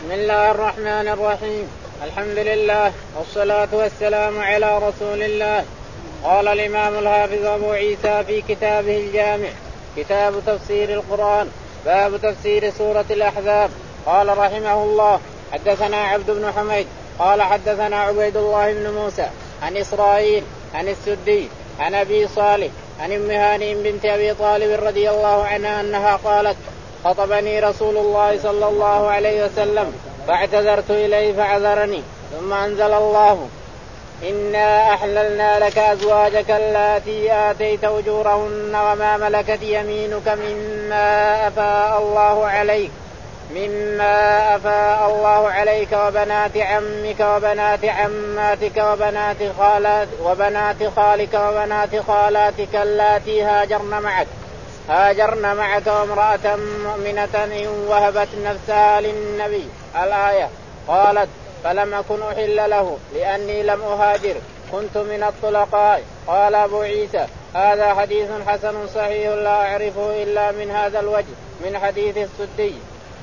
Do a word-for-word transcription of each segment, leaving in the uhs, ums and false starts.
بسم الله الرحمن الرحيم. الحمد لله والصلاة والسلام على رسول الله. قال الإمام الحافظ أبو عيسى في كتابه الجامع كتاب تفسير القرآن باب تفسير سورة الأحزاب. قال رحمه الله حدثنا عبد بن حميد قال حدثنا عبيد الله بن موسى عن إسرائيل عن السدي عن أبي صالح عن أم هانئ بنت أبي طالب رضي الله عنها أنها قالت خطبني رسول الله صلى الله عليه وسلم فاعتذرت إليه فعذرني ثم أنزل الله إنا أحللنا لك أزواجك اللاتي آتيت أجورهن وما ملكت يمينك مما أفاء الله عليك مما أفاء الله عليك وبنات عمك وبنات عماتك وبنات خالات وبنات خالك وبنات خالاتك اللاتي هاجرن معك هاجرن معك وامرأة مؤمنة إن وهبت نفسها للنبي. الآية. قالت فلم أكن أحل له لأني لم أهاجر كنت من الطلقاء. قال أبو عيسى هذا حديث حسن صحيح لا أعرفه إلا من هذا الوجه من حديث السدي.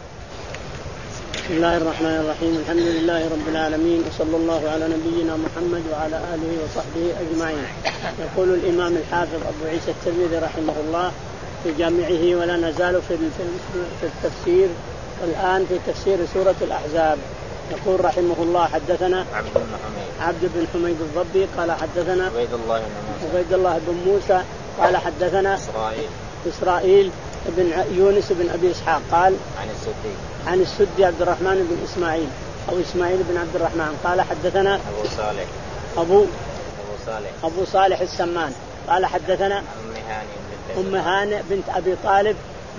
بسم الله الرحمن الرحيم. الحمد لله رب العالمين وصلى الله على نبينا محمد وعلى آله وصحبه أجمعين. يقول الإمام الحافظ أبو عيسى الترمذي رحمه الله في جامعه ولا نزال في في التفسير الآن في تفسير سورة الأحزاب. يقول رحمه الله حدثنا عبد بن حميد عبد بن حميد الضبي قال حدثنا عبيد الله بن موسى عبيد الله بن موسى قال حدثنا إسرائيل إسرائيل بن يونس بن أبي إسحاق قال عن السدي عن السدي عبد الرحمن بن إسماعيل أو إسماعيل بن عبد الرحمن قال حدثنا أبو صالح أبو أبو صالح أبو صالح السمان قال حدثنا أم هانئ أم هانئ بنت أبي طالب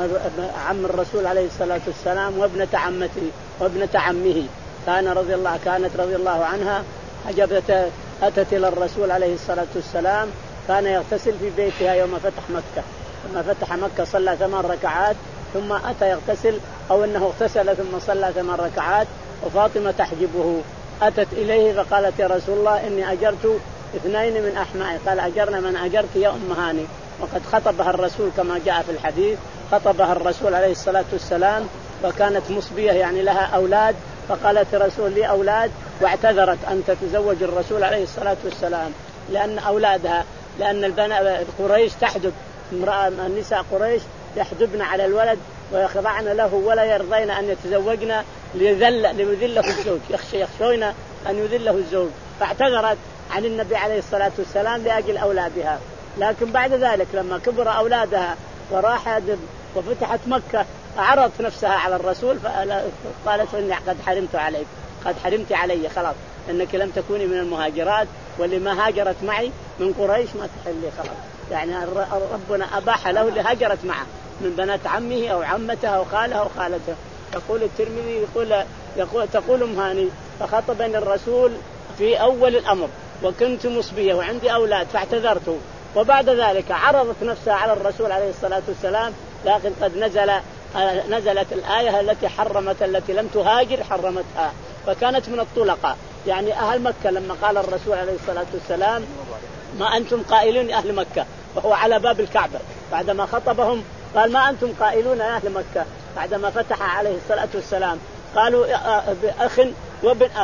عم الرسول عليه الصلاة والسلام وابنة عمته وابنة عمه كان رضي الله كانت رضي الله عنها حجبت أتت إلى الرسول عليه الصلاة والسلام كان يغتسل في بيتها يوم فتح مكة. لما فتح مكة صلى ثمان ركعات ثم أتى يغتسل أو أنه اغتسل ثم صلى ثمان ركعات وفاطمة تحجبه. أتت إليه فقالت يا رسول الله إني أجرت اثنين من أحمائي. قال أجرنا من أجرت يا أم هاني. وقد خطبها الرسول كما جاء في الحديث خطبها الرسول عليه الصلاة والسلام وكانت مصبية يعني لها أولاد فقالت رسول لي أولاد واعتذرت أن تتزوج الرسول عليه الصلاة والسلام لأن أولادها لأن البنات قريش تحجب امرأة النساء قريش يحجبن على الولد ويخضعن له ولا يرضين أن يتزوجن ليذل ليذله الزوج يخشى يخشون أن يذله الزوج فاعتذرت عن النبي عليه الصلاة والسلام لأجل أولادها. لكن بعد ذلك لما كبر أولادها وراحت وفتحت مكة عرضت نفسها على الرسول فقالت إني قد حرمت عليك قد حرمت علي خلاص إنك لم تكوني من المهاجرات واللي ما هاجرت معي من قريش ما تحلي خلاص. يعني ربنا أباح له اللي هاجرت معه من بنات عمه أو عمته أو خاله أو خالته. يقول الترمذي يقول يقول تقول أم هاني فخطبني الرسول في أول الأمر وكنت مصبية وعندي أولاد فاعتذرت وبعد ذلك عرضت نفسها على الرسول عليه الصلاة والسلام لكن قد نزل نزلت الآية التي حرمت التي لم تهاجر حرمتها فكانت من الطلقاء. يعني أهل مكة لما قال الرسول عليه الصلاة والسلام ما أنتم قائلون أهل مكة وهو على باب الكعبة بعدما خطبهم قال ما أنتم قائلون يا أهل مكة بعدما فتح عليه الصلاة والسلام قالوا أخ وابن أخ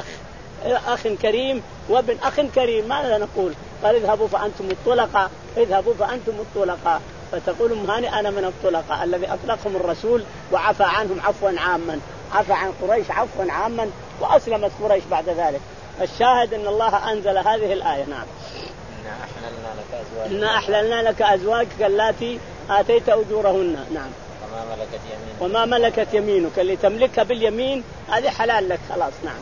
أخ كريم وابن أخ كريم ماذا نقول؟ قال اذهبوا فأنتم الطلقاء اذهبوا فأنتم الطلقاء. فتقول أم هانئ أنا من الطلقاء الذي أطلقهم الرسول وعفى عنهم عفوا عاما عفى عن قريش عفوا عاما وأسلمت قريش بعد ذلك. الشاهد أن الله أنزل هذه الآية. نعم إنا أحللنا لك أزواجك اللاتي آتيت أجورهن. نعم وما ملكت يمينك وما ملكت يمينك اللي تملكها باليمين هذه حلال لك خلاص. نعم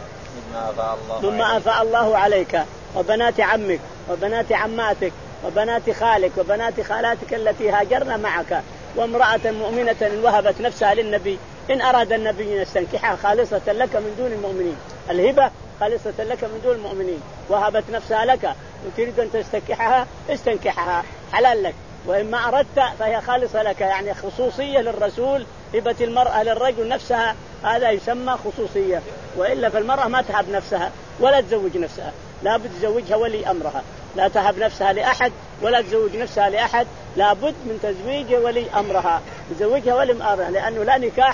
مما أفاء الله عليك وبنات عمك وبنات عماتك وبنات خالك وبنات خالاتك التي هاجرن معك وامرأة مؤمنة إن وهبت نفسها للنبي إن أراد النبي أن يستنكحها خالصة لك من دون المؤمنين. الهبة خالصة لك من دون المؤمنين وهبت نفسها لك وتريد أن تستنكحها استنكحها حلال لك وإما أردت فهي خالصة لك يعني خصوصية للرسول. هبة المرأة للرجل نفسها هذا يسمى خصوصية وإلا فالمرأة ما تهب نفسها ولا تزوج نفسها لا بد تزوجها ولي أمرها لا تهب نفسها لأحد ولا تزوج نفسها لأحد لا بد من تزويج ولي أمرها تزوجها ولي أمرها لأنه لا نكاح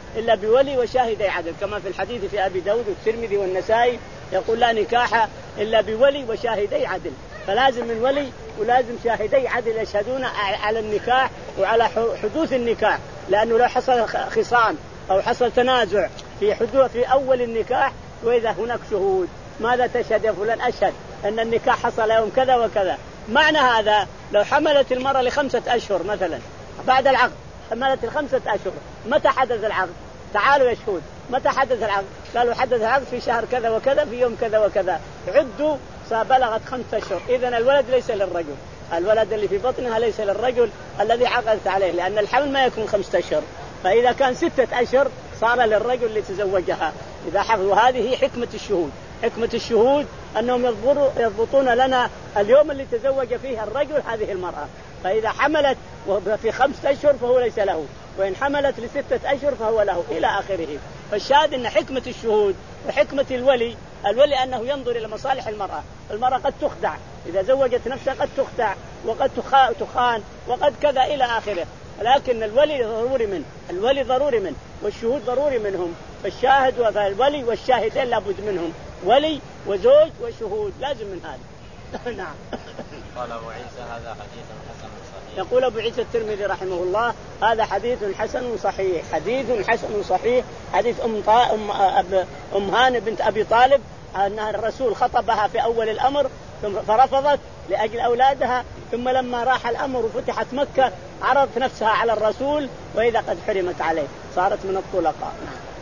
إلا بولي وشاهدي عدل، كما في الحديث في أبي داود والترمذي والنسائي يقول لا نكاح إلا بولي وشاهدي عدل، فلازم من ولي ولازم شاهدي عدل يشهدون على النكاح وعلى حدوث النكاح، لأنه لو حصل خصام أو حصل تنازع في حدوث في أول النكاح وإذا هناك شهود ماذا تشهد يا فلان؟ أشهد أن النكاح حصل يوم كذا وكذا. معنى هذا لو حملت المرأة لخمسة أشهر مثلا بعد العقد، حملت الخمسة أشهر، متى حدث العقد؟ تعالوا يا شهود، متى حدث العقد؟ قالوا حدث العقد في شهر كذا وكذا في يوم كذا وكذا، عدوا بلغت خمسة أشهر، إذن الولد ليس للرجل، الولد اللي في بطنها ليس للرجل الذي عقدت عليه، لأن الحمل ما يكون خمسة أشهر، فإذا كان ستة أشهر صار للرجل اللي تزوجها إذا حفظوا. هذه حكمة الشهود، حكمة الشهود أنهم يضبطون لنا اليوم اللي تزوج فيه الرجل هذه المرأة، فإذا حملت في خمسة أشهر فهو ليس له، وإن حملت لستة أشهر فهو له إلى آخره. فالشاهد أن حكمة الشهود وحكمة الولي، الولي أنه ينظر إلى مصالح المرأة، المرأة قد تخدع إذا زوجت نفسها، قد تخدع وقد تخان وقد كذا إلى آخره، لكن الولي ضروري منه، الولي ضروري منه والشهود ضروري منهم، فالشاهد والولي والشاهدين لابد منهم، ولي وزوج وشهود لازم من هذا. نعم. قال أبو عيسى هذا حديث حسن صحيح. يقول أبو عيسى الترمذي رحمه الله هذا حديث حسن صحيح، حديث حسن صحيح، حديث أم, طا... أم... أب... أم هانئ بنت أبي طالب أن الرسول خطبها في أول الأمر فرفضت لأجل أولادها، ثم لما راح الأمر وفتحت مكة عرضت نفسها على الرسول وإذا قد حرمت عليه صارت من الطلقاء.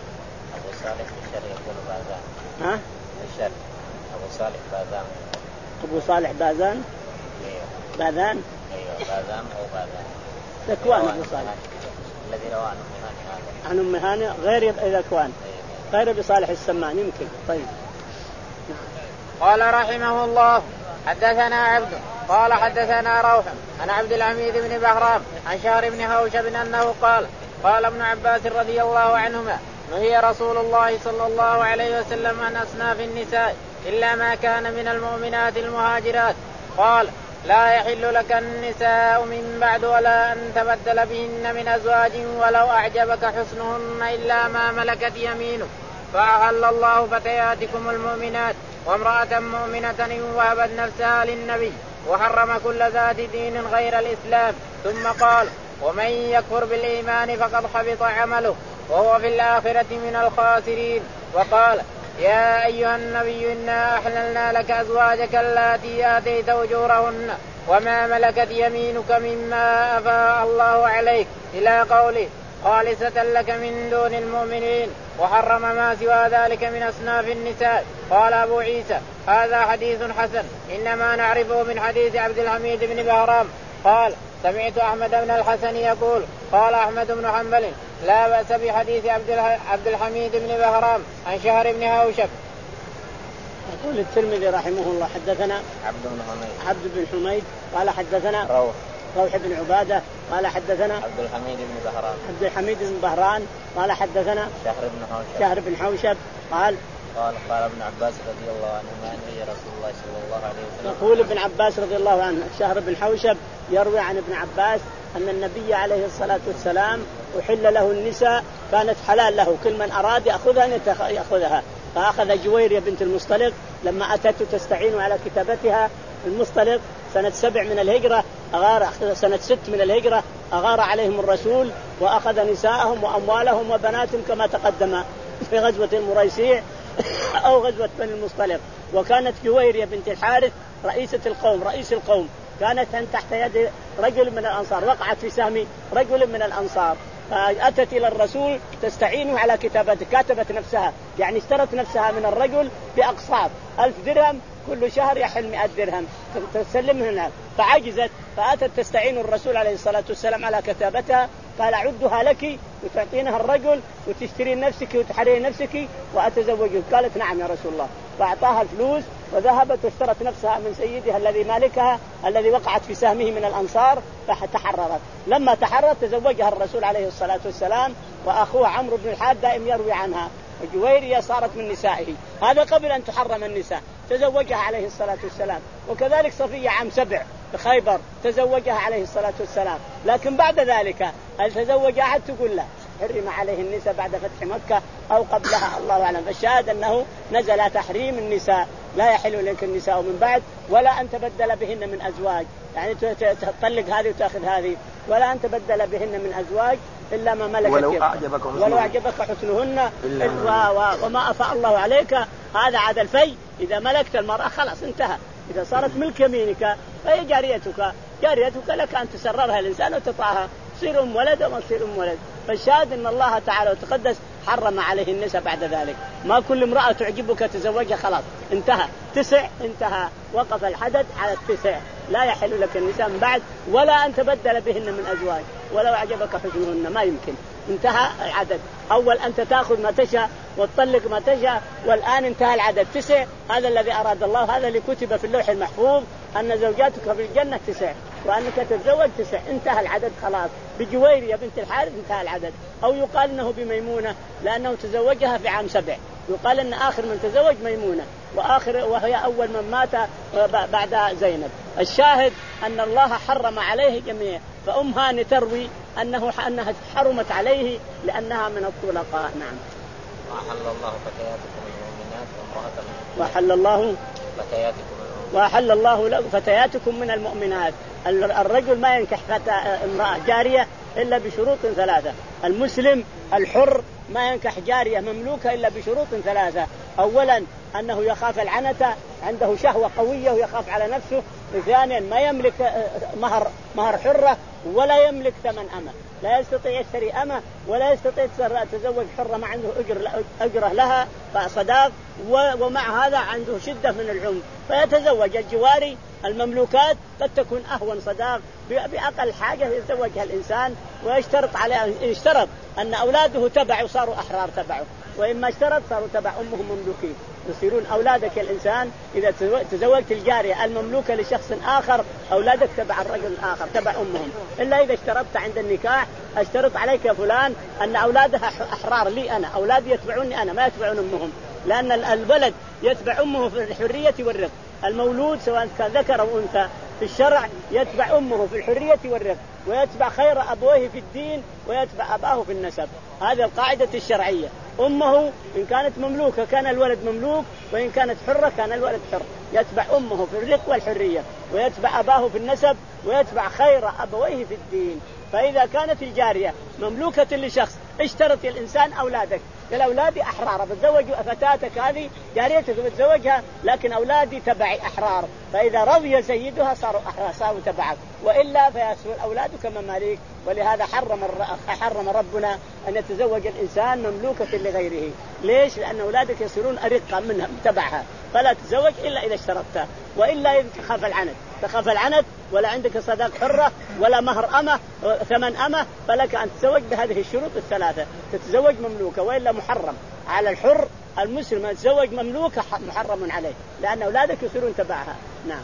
أبو صالح الشر يقول بازان. ها؟ الشر أبو صالح بازان. أبو صالح بازان. أيوه. باذان. أيوه بازان أو بازان. ذكوان أبو صالح. الذي روى عن أم هانئ. عن أم هانئ غير ذكوان. غير بصالح السمان يمكن. طيب. قال رحمه الله حدثنا عبد قال حدثنا روح عن عبد الحميد بن بهرام عن شهر بن هوشب أنه قال قال ابن عباس رضي الله عنهما نهي رسول الله صلى الله عليه وسلم عن أصناف النساء إلا ما كان من المؤمنات المهاجرات، قال لا يحل لك النساء من بعد ولا أن تبدل بهن من أزواج ولو أعجبك حسنهن إلا ما ملكت يمينك، فأحل الله فتياتكم المؤمنات وامرأة مؤمنة إن وهبت نفسها للنبي وحرم كل ذات دين غير الإسلام، ثم قال ومن يكفر بالإيمان فقد حبط عمله وهو في الآخرة من الخاسرين، وقال يا أيها النبي إنا أحللنا لك أزواجك اللاتي آتيت أجورهن وما ملكت يمينك مما أفاء الله عليك إلى قوله خالصة لك من دون المؤمنين وحرم ما سوى ذلك من أصناف النساء. قال أبو عيسى هذا حديث حسن إنما نعرفه من حديث عبد الحميد بن بهرام. قال سمعت أحمد بن الحسن يقول قال أحمد بن حنبل لا بأس بحديث عبد الحميد بن بهرام عن شهر بن هوشب. يقول الترمذي رحمه الله حدثنا عبد بن حميد عبد بن حميد قال حدثنا روح روح بن عبادة قال حدثنا عبد الحميد بن بهران عبد الحميد بن بهران قال حدثنا شهر بن حوشب شهر بن حوشب قال قال قال ابن عباس رضي الله عنهما نهي رسول الله صلى الله عليه وسلم. يقول ابن عباس رضي الله عنه شهر بن حوشب يروي عن ابن عباس أن النبي عليه الصلاة والسلام أحل له النساء كانت حلال له، كل من أراد يأخذها يأخذها، فأخذ جويرية بنت المصطلق لما أتت تستعين على كتابتها المصطلق سنة سبع من الهجرة أغار سنة ست من الهجرة أغار عليهم الرسول وأخذ نساءهم وأموالهم وبناتهم كما تقدم في غزوة المريسيع أو غزوة بني المصطلق. وكانت جويرية بنت الحارث رئيسة القوم رئيس القوم، كانت تحت يد رجل من الأنصار، وقعت في سهم رجل من الأنصار، فأتت إلى الرسول تستعينه على كتابته، كاتبت نفسها يعني اشترت نفسها من الرجل بأقساط ألف درهم كل شهر يحل مئة درهم تسلمها، فعجزت فأتت تستعين الرسول عليه الصلاة والسلام على كتابتها، قال أعدها لك وتعطينها الرجل وتشترين نفسك وتحرين نفسك وأتزوجك، قالت نعم يا رسول الله، فأعطاها الفلوس وذهبت واشترت نفسها من سيدها الذي مالكها الذي وقعت في سهمه من الأنصار فتحررت. لما تحررت تزوجها الرسول عليه الصلاة والسلام، وأخوه عمرو بن الحارث دائم يروي عنها، وجويرية صارت من نسائه، هذا قبل أن تحرم النساء تزوجها عليه الصلاة والسلام. وكذلك صفية عام سبع بخيبر تزوجها عليه الصلاة والسلام، لكن بعد ذلك هل تزوج أحد تقول لا، حرم عليه النساء بعد فتح مكة أو قبلها الله أعلم. فالشاهد أنه نزل تحريم النساء، لا يحل لك النساء من بعد ولا أن تبدل بهن من أزواج، يعني تطلق هذه وتأخذ هذه، ولا أن تبدل بهن من أزواج إلا ما ملكت ولو أعجبك ولو أعجبك حسنهن وما أفاء الله عليك. هذا عاد الفي، إذا ملكت المرأة خلاص انتهى، إذا صارت ملك يمينك فهي جاريتك، جاريتك لك أن تسررها الإنسان وتطاعها، تصير أم ولد وما تصير أم ولد. فالشاهد أن الله تعالى وتقدس حرم عليه النساء بعد ذلك، ما كل امرأة تعجبك تزوجها خلاص انتهى، تسع انتهى، وقف الحدث على التسع، لا يحل لك النساء من بعد ولا أن تبدل بهن من أزواج ولو أعجبك حسنهن، ما يمكن، انتهى العدد. أول أنت تأخذ ما تشاء وتطلق ما تشاء، والآن انتهى العدد تسع، هذا الذي أراد الله، هذا اللي كتب في اللوح المحفوظ أن زوجاتك في الجنة تسع وأنك تتزوج تسع، انتهى العدد خلاص. بجويرية بنت الحارث انتهى العدد، أو يقال أنه بميمونة لأنه تزوجها في عام سبع، يقال أن آخر من تزوج ميمونة وآخر وهي أول من مات بعد زينب. الشاهد أن الله حرم عليه جميع، فأم هاني تروي أنه أنها حرمت عليه لأنها من الطلقاء. نعم. وأحل الله فتياتكم المؤمنات وامرأة المؤمنات وأحل الله فتياتكم وأحل الله له فتياتكم من المؤمنات. الرجل ما ينكح امرأة جارية إلا بشروط ثلاثة، المسلم الحر ما ينكح جارية مملوكة إلا بشروط ثلاثة، أولا أنه يخاف العنة، عنده شهوة قوية ويخاف على نفسه، ثانيا ما يملك مهر مهر حرة ولا يملك ثمن أمة، لا يستطيع يشتري أمة ولا يستطيع يتزوج حرة ما عنده أجر أجره لها فصداق، ومع هذا عنده شدة من العنف فيتزوج الجواري المملوكات، قد تكون أهون صداق بأقل حاجة يتزوجها الإنسان، ويشترط عليه يشترط أن أولاده تبعه صاروا أحرار تبعه، وإما اشترط صاروا تبع أمهم مملوكين، يصيرون أولادك الإنسان إذا تزوجت الجارية المملوكة لشخص آخر أولادك تبع الرجل الآخر تبع أمهم، إلا إذا اشترطت عند النكاح اشترط عليك يا فلان أن أولادها أحرار لي أنا، أولادي يتبعوني أنا ما يتبعون أمهم، لأن الولد يتبع أمه في الحرية والرفق، المولود سواء كان ذكر أو أنثى في الشرع يتبع أمه في الحرية والرفق، ويتبع خير أبويه في الدين ويتبع أباه في النسب، هذه القاعدة الشرعية. أمه إن كانت مملوكة كان الولد مملوك، وإن كانت حرة كان الولد حر، يتبع أمه في الرق والحرية ويتبع أباه في النسب ويتبع خير أبويه في الدين. فإذا كانت الجارية مملوكة لشخص اشترط الإنسان أولادك، قال أولادي أحرار بتزوج فتاتك هذه جاريتك بتزوجها، لكن أولادي تبعي أحرار، فإذا رضي سيدها صاروا أحرار صاروا تبعك، وإلا فيصير أولادك مماليك. ولهذا حرم حرم ربنا أن يتزوج الإنسان مملوكة لغيره. ليش؟ لأن أولادك يصيرون أرقا منها تبعها، فلا تزوج إلا إذا اشترطتها، وإلا تخاف العنت تخاف العنت ولا عندك صداق حرة ولا مهر أمة ثمن أمة، فلك أن تتزوج بهذه الشروط الثلاثة، تتزوج مملوكة، وإلا محرم على الحر المسلم أن يتزوج مملوكة محرم عليه، لأن أولادك يصيرون تبعها. نعم.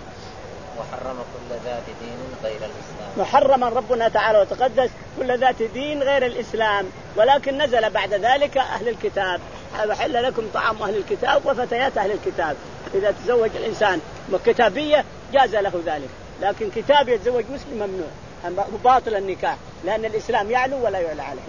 وحرم كل ذات دين غير الإسلام. محرما ربنا تعالى وتقدس كل ذات دين غير الإسلام، ولكن نزل بعد ذلك أهل الكتاب، وحل لكم طعام أهل الكتاب وفتيات أهل الكتاب. إذا تزوج الإنسان كتابية جاز له ذلك، لكن كتاب يتزوج مسلم ممنوع، باطل النكاح، لأن الإسلام يعلو ولا يعلى عليه.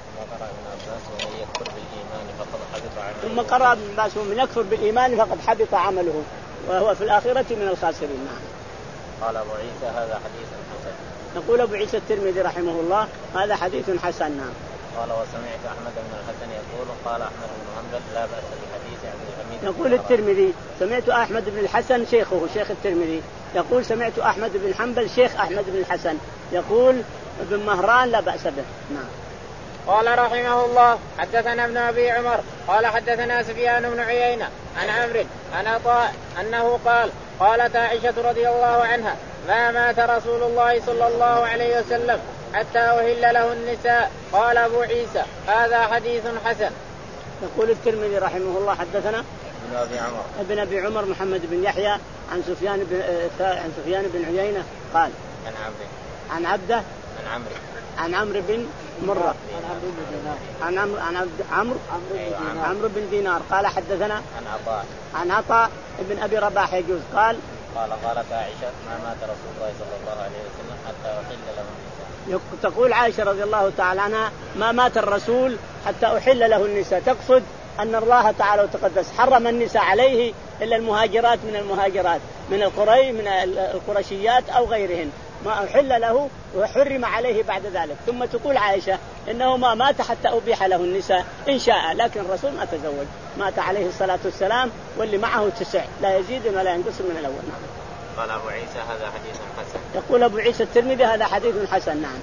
ثم قرأ ابن عباس ومن يكفر بالإيمان فقد حبط عمله وهو في الآخرة من الخاسرين. قال أبو عيسى هذا حديث حسن. نقول أبو عيسى الترمذي رحمه الله هذا حديث حسن. نعم. قال وسمعت أحمد بن الحسن يقول قال أحمد بن حنبل لا بأس بحديث عبد الحميد. يقول الترمذي سمعت أحمد بن الحسن شيخه شيخ الترمذي يقول سمعت أحمد بن حنبل شيخ أحمد بن الحسن يقول ابن مهران لا بأس به. نعم. قال رحمه الله حدثنا ابن أبي عمر قال حدثنا سفيان بن عيينة عن عمرو عن عطاء أنه قال قالت عائشة رضي الله عنها ما مات رسول الله صلى الله عليه وسلم حتى أهل له النساء. قال أبو عيسى هذا حديث حسن. يقول الترمذي رحمه الله حدثنا ابن أبي عمر ابن أبي عمر محمد بن يحيى عن سفيان بن عن سفيان بن عيينة قال عن عمرو عن عبده عن عمرو عن عمرو بن مرة عن عمرو عن عمرو عمرو بن دينار قال حدثنا عن عطاء عن عطاء ابن أبي رباح يجوز قال قال قالت عائشة ما مات رسول الله صلى الله عليه وسلم حتى أحل له النساء تقول عائشة رضي الله تعالى عنها ما مات الرسول حتى أحل له النساء، تقصد أن الله تعالى وتقدس حرم النساء عليه إلا المهاجرات من المهاجرات من القري من القرشيات أو غيرهن، ما أحل له وحرم عليه بعد ذلك. ثم تقول عائشة إنه ما مات حتى أبيح له النساء إن شاء، لكن الرسول ما تزوج، مات عليه الصلاة والسلام واللي معه تسع لا يزيد ولا ينقص من الأول. قال أبو عيسى هذا حديث حسن. يقول أبو عيسى الترمذي هذا حديث حسن. نعم.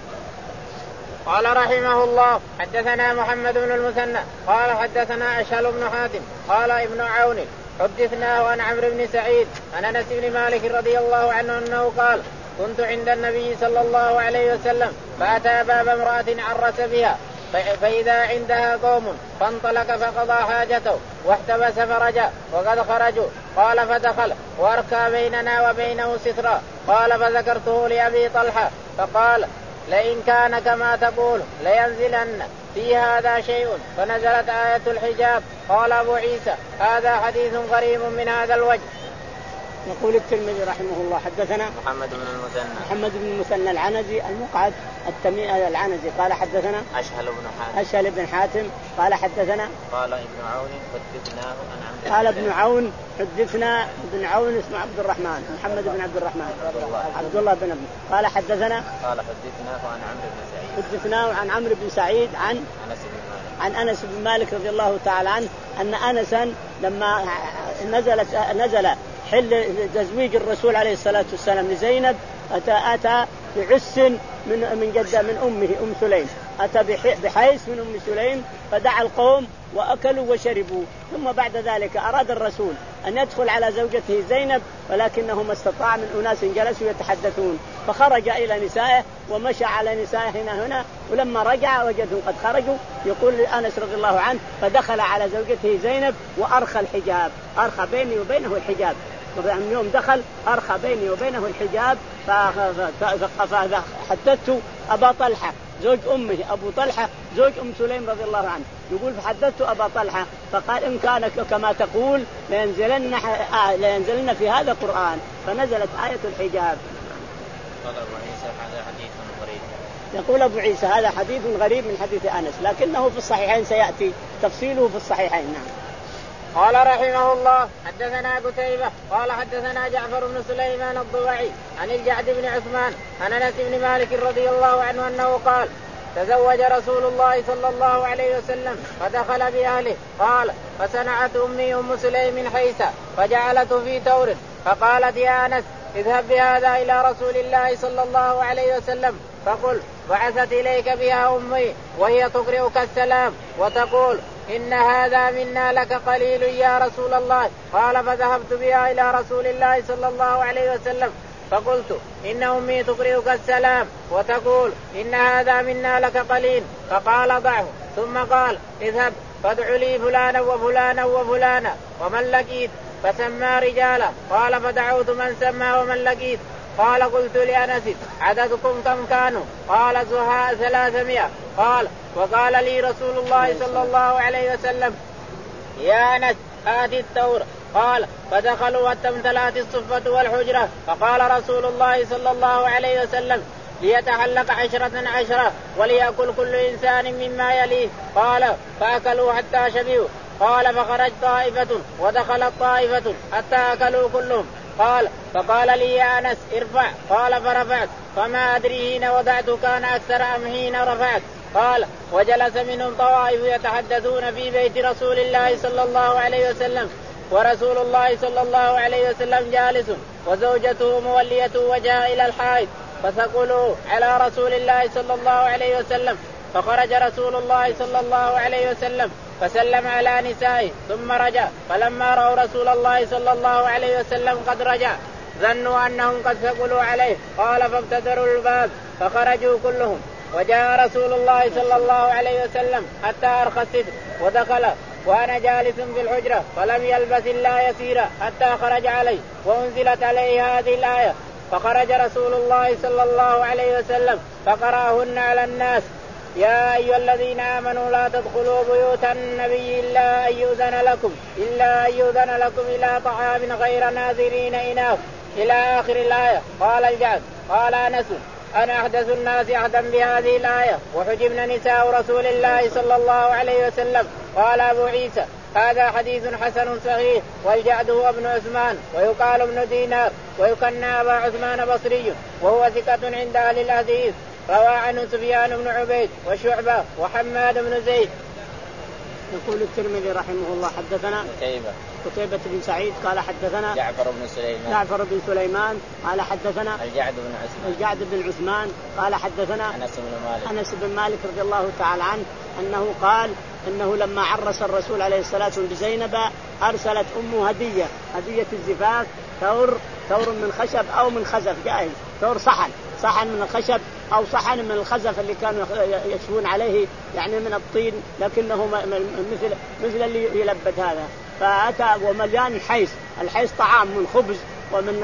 قال رحمه الله حدثنا محمد بن المثنى قال حدثنا أشهل بن حاتم قال ابن عون حدثناه عن عمرو بن سعيد عن أنس بن مالك رضي الله عنه أنه قال كنت عند النبي صلى الله عليه وسلم فأتى باب امرأة عرس بها فإذا عندها قوم فانطلق فقضى حاجته واحتبس فرجع وقد خرجوا قال فدخل وأركى بيننا وبينه سترا قال فذكرته لأبي طلحة فقال لئن كان كما تقول لينزلن في هذا شيء فنزلت آية الحجاب. قال أبو عيسى هذا حديث غريب من هذا الوجه. يقول الترمذي رحمه الله حدثنا محمد بن المثنى محمد بن المثنى العنزي المقعد التميمي العنزي قال حدثنا أشهل بن حاتم أشهل بن حاتم قال حدثنا قال ابن عون حدثناه عن عمرو قال ابن عون حدثنا ابن عون اسمه عبد الرحمن محمد بن عبد الرحمن عبد الله بن ابن قال حدثنا قال حدثناه عن عمرو بن سعيد حدثناه عن عمرو بن سعيد عن أنس بن مالك عن أنس بن مالك رضي الله تعالى عنه أن أنسا لما نزلت نزل حل تزويج الرسول عليه الصلاة والسلام لزينب أتى أتى بعس من من جدة من أمه أم سليم، أتى بحيث من أم سليم فدعا القوم وأكلوا وشربوا. ثم بعد ذلك أراد الرسول أن يدخل على زوجته زينب ولكنه ما استطاع من أناس جلسوا يتحدثون، فخرج إلى نسائه ومشى على نسائه هنا هنا، ولما رجع وجدهم قد خرجوا. يقول أنس رضي الله عنه فدخل على زوجته زينب وأرخى الحجاب، أرخى بيني وبينه الحجاب. من يوم دخل أرخى بيني وبينه الحجاب. فحدثت أبا طلحة زوج أمه أبو طلحة زوج أم سليم رضي الله عنه، يقول فحدثت أبا طلحة فقال إن كان كما تقول لينزلن, آه لينزلن في هذا القرآن، فنزلت آية الحجاب. قال أبو عيسى هذا حديث غريب. يقول أبو عيسى هذا حديث غريب من حديث أنس، لكنه في الصحيحين سيأتي تفصيله في الصحيحين. نعم. قال رحمه الله حدثنا قتيبة قال حدثنا جعفر بن سليمان الضبعي عن الجعد بن عثمان عن أنس بن مالك رضي الله عنه أنه قال تزوج رسول الله صلى الله عليه وسلم فدخل بأهله. قال فصنعت أمي أم سليم حيثا فجعلته في تور فقالت يا أنس اذهب بهذا إلى رسول الله صلى الله عليه وسلم فقل بعثت إليك بها أمي وهي تقرئك السلام وتقول إن هذا منا لك قليل يا رسول الله. قال فذهبت بها إلى رسول الله صلى الله عليه وسلم فقلت إن أمي تقرئك السلام وتقول إن هذا منا لك قليل، فقال ضعه. ثم قال اذهب فادع لي فلانا وفلانا وفلانا ومن لقيت، فسمى رجالا. قال فدعوت من سمى ومن لقيت. قال قلت لأنس عددكم كم كانوا؟ قال زهاء ثلاثمائة. قال وقال لي رسول الله صلى الله عليه وسلم يا أنس آت التور. قال فدخلوا حتى امتلأت الصفة والحجرة، فقال رسول الله صلى الله عليه وسلم ليتحلق عشرة عشرة وليأكل كل إنسان مما يليه. قال فأكلوا حتى شبعوا. قال فخرج طائفة ودخلت طائفة حتى أكلوا كلهم. قال فقال لي يا أنس ارفع. قال فرفعت فما أدري حين وضعت كان أكثر أم حين رفعت. قال وجلس منهم طوائف يتحدثون في بيت رسول الله صلى الله عليه وسلم ورسول الله صلى الله عليه وسلم جالس وزوجته مولية وجاء إلى الحائط فثقلوا على رسول الله صلى الله عليه وسلم. فخرج رسول الله صلى الله عليه وسلم فسلم على نسائه ثم رجع، فلما رأوا رسول الله صلى الله عليه وسلم قد رجع ظنوا أنهم قد ثقلوا عليه. قال فابتدروا الباب فخرجوا كلهم، وجاء رسول الله صلى الله عليه وسلم حتى أرخى الستر ودخل وأنا جالس في الحجرة، فلم يلبث إلا يسيرا حتى خرج عليه وأنزلت عليه هذه الآية. فخرج رسول الله صلى الله عليه وسلم فقرأهن على الناس يا أيها الذين آمنوا لا تدخلوا بيوت النبي إلا أن يؤذن لكم إلا أن يؤذن لكم إلى طعام غير ناظرين إناه إلى آخر الآية. قال الجعد قال أنس أنا أحدث الناس عهدا بهذه الآية وحجبن نساء رسول الله صلى الله عليه وسلم. قال أبو عيسى هذا حديث حسن صحيح. والجعد هو ابن عثمان ويقال ابن دينار ويكنى أبا عثمان بصري وهو ثقة عند أهل الحديث. روى عنه سفيان بن عبيد وشعبة وحماد بن زيد. يقول الترمذي رحمه الله حدثنا قتيبة قتيبة بن سعيد قال حدثنا جعفر بن سليمان جعفر بن سليمان قال حدثنا الجعد بن عثمان الجعد بن عثمان قال حدثنا أنس بن مالك أنس بن مالك رضي الله تعالى عنه أنه قال أنه لما عرس الرسول عليه الصلاة والسلام بزينب أرسلت أمه هدية هدية الزفاف ثور ثور من خشب أو من خزف جاهز ثور صحن صحن من الخشب أو صحن من الخزف اللي كانوا يشوون عليه يعني من الطين لكنه مثل مثل اللي يلبد هذا. فأتى ومليان حيس الحيس طعام من خبز ومن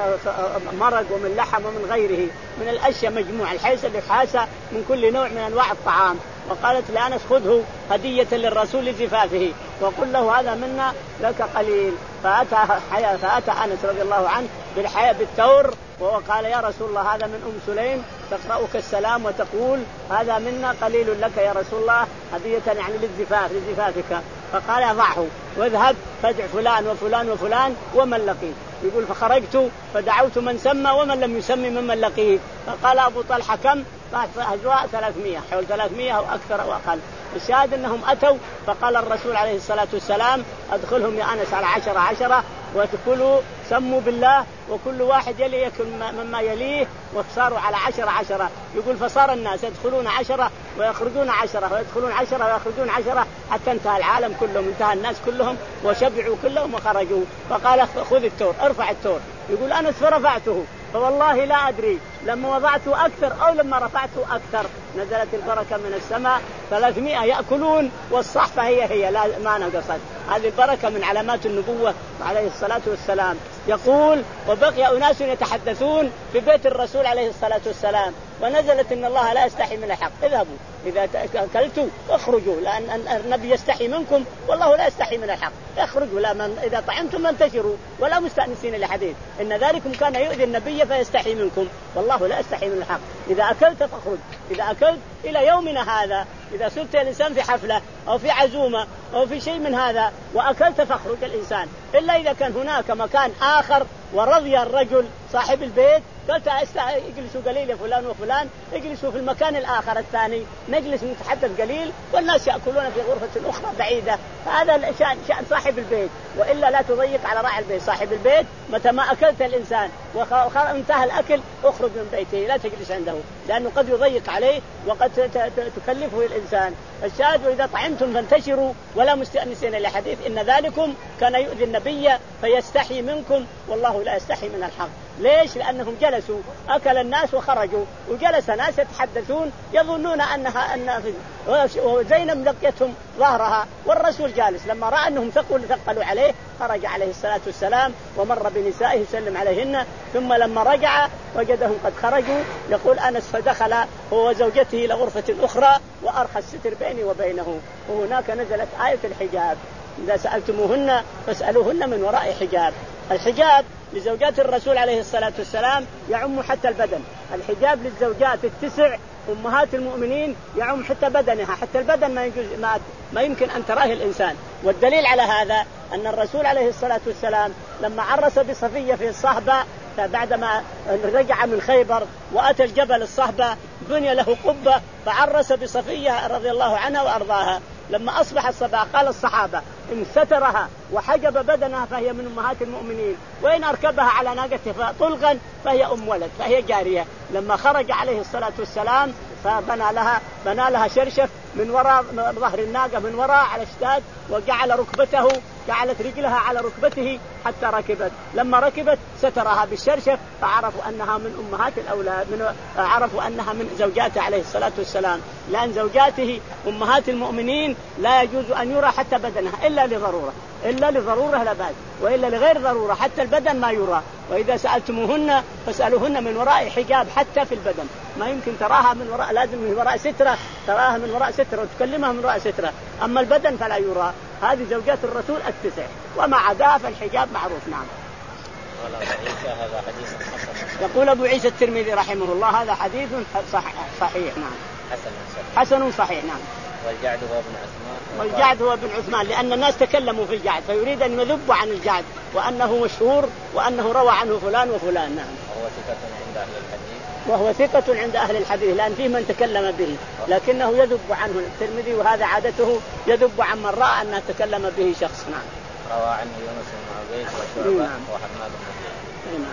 مرق ومن لحم ومن غيره من الأشياء مجموع الحيس اللي حاسة من كل نوع من أنواع الطعام. وقالت لأنس خذه هدية للرسول لزفافه وقل له هذا منا لك قليل. فأتى, فأتى أنس رضي الله عنه بالحياة بالثور وقال يا رسول الله هذا من أم سليم تقرأك السلام وتقول هذا منا قليل لك يا رسول الله هدية يعني للزفاف لزفافك. فقال ضعه واذهب فادع فلان وفلان وفلان ومن لقيت. يقول فخرجت فدعوت من سمى ومن لم يسمي ممن لقيه. فقال أبو طلحة كم؟ قال أجواء ثلاثمائة حول ثلاثمائة أو أكثر أو أقل. الشاهد أنهم أتوا فقال الرسول عليه الصلاة والسلام أدخلهم يا أنس على عشرة عشرة وتقولوا سموا بالله وكل واحد يلي يكن مما يليه وصاروا على عشرة عشرة. يقول فصار الناس يدخلون عشرة ويخرجون عشرة ويدخلون عشرة ويخرجون عشرة حتى انتهى العالم كلهم انتهى الناس كلهم وشبعوا كلهم وخرجوا. فقال خذ التور ارفع التور. يقول أنس فرفعته فوالله لا أدري لما وضعته أكثر أو لما رفعته أكثر نزلت البركة من السماء ثلاثمائة يأكلون والصحفة هي هي لا ما نقصت. هذه البركة من علامات النبوة عليه الصلاة والسلام. يقول وبقي أناس يتحدثون في بيت الرسول عليه الصلاة والسلام ونزلت إن الله لا يستحي من الحق اذهبوا إذا أكلتوا اخرجوا لأن النبي يستحي منكم والله لا يستحي من الحق اخرجوا لا من إذا طعمتم انتشروا ولا مستأنسين لحديث إن ذلكم كان يؤذي النبي فيستحي منكم والله لا يستحي من الحق. إذا أكلت فاخرج. إذا أكلت إلى يومنا هذا إذا صرت الإنسان في حفلة أو في عزومة أو في شيء من هذا وأكلت فاخرج الإنسان إلا إذا كان هناك مكان آخر ورضي الرجل صاحب البيت قلت اجلسوا قليل يا فلان وفلان اجلسوا في المكان الآخر الثاني نجلس نتحدث قليل والناس يأكلون في غرفة أخرى بعيدة. فهذا شأن, شأن صاحب البيت وإلا لا تضيق على راعي البيت. صاحب البيت متى ما أكلت الإنسان وانتهى الأكل اخرج من بيته لا تجلس عنده لأنه قد يضيق عليه وقد تكلفه الإنسان. الشاهد وإذا طعمتم فانتشروا ولا مستأنسين لحديث إن ذلكم كان يؤذي النبي فيستحي منكم والله لا يستحي من الحق. ليش؟ لأنهم جلسوا أكل الناس وخرجوا وجلس ناس يتحدثون يظنون أنها أن وزينب لقيتهم ظهرها والرسول جالس لما رأى أنهم ثقلوا ثقلوا عليه خرج عليه الصلاة والسلام ومر بنسائه يسلم عليهن ثم لما رجع وجدهم قد خرجوا. يقول أنس فدخل هو وزوجته إلى غرفة أخرى وأرخى الستر بيني وبينه. وهناك نزلت آية الحجاب إذا سألتموهن فاسألوهن من وراء حجاب. الحجاب لزوجات الرسول عليه الصلاة والسلام يعم حتى البدن. الحجاب للزوجات التسع أمهات المؤمنين يعم حتى بدنها حتى البدن ما, يجوز ما, ما يمكن أن تراه الإنسان. والدليل على هذا أن الرسول عليه الصلاة والسلام لما عرس بصفية في الصهبة بعدما رجع من خيبر وأتى الجبل الصهبة بني له قبة فعرس بصفية رضي الله عنها وأرضاها. لما أصبح الصباح قال الصحابة إن سترها وحجب بدنها فهي من أمهات المؤمنين وإن أركبها على ناقته طلقا فهي أم ولد فهي جارية. لما خرج عليه الصلاة والسلام فبنى لها بنى لها شرشف من وراء ظهر الناقة من وراء على الشتات وجعل ركبته جعلت رجلها على ركبته حتى ركبت. لما ركبت سترها بالشرشف فعرفوا أنها من أمهات الأولاد من عرفوا أنها من زوجاته عليه الصلاة والسلام لأن زوجاته أمهات المؤمنين لا يجوز أن يرى حتى بدنها إلا لضرورة إلا لضرورة لا بأس وإلا لغير ضرورة حتى البدن ما يرى. وإذا سألتموهن فاسألوهن من وراء حجاب حتى في البدن ما يمكن تراها من وراء لازم من وراء سترة تراها من وراء سترة وتكلمها من وراء سترة أما البدن فلا يرى. هذه زوجات الرسول التسع وما عداها فالحجاب معروف. نعم. قال أبو عيسى هذا حديث حسن. يقول أبو عيسى الترمذي رحمه الله هذا حديث صح صحيح. نعم. حسن صحيح. حسن صحيح. نعم. والجعد هو ابن عثمان. والجعد هو ابن عثمان لأن الناس تكلموا في الجعد فيريد أن يذب عن الجعد وأنه مشهور وأنه روى عنه فلان وفلان. نعم. وهو ثقة عند أهل الحديث. وهو ثقة عند أهل الحديث لأن فيه من تكلم به لكنه يذب عنه الترمذي وهذا عادته يذب عن من رأى أن تكلم به شخص. نعم. روى عنه يونس بن عبيد وشعبة وحماد بن زيد.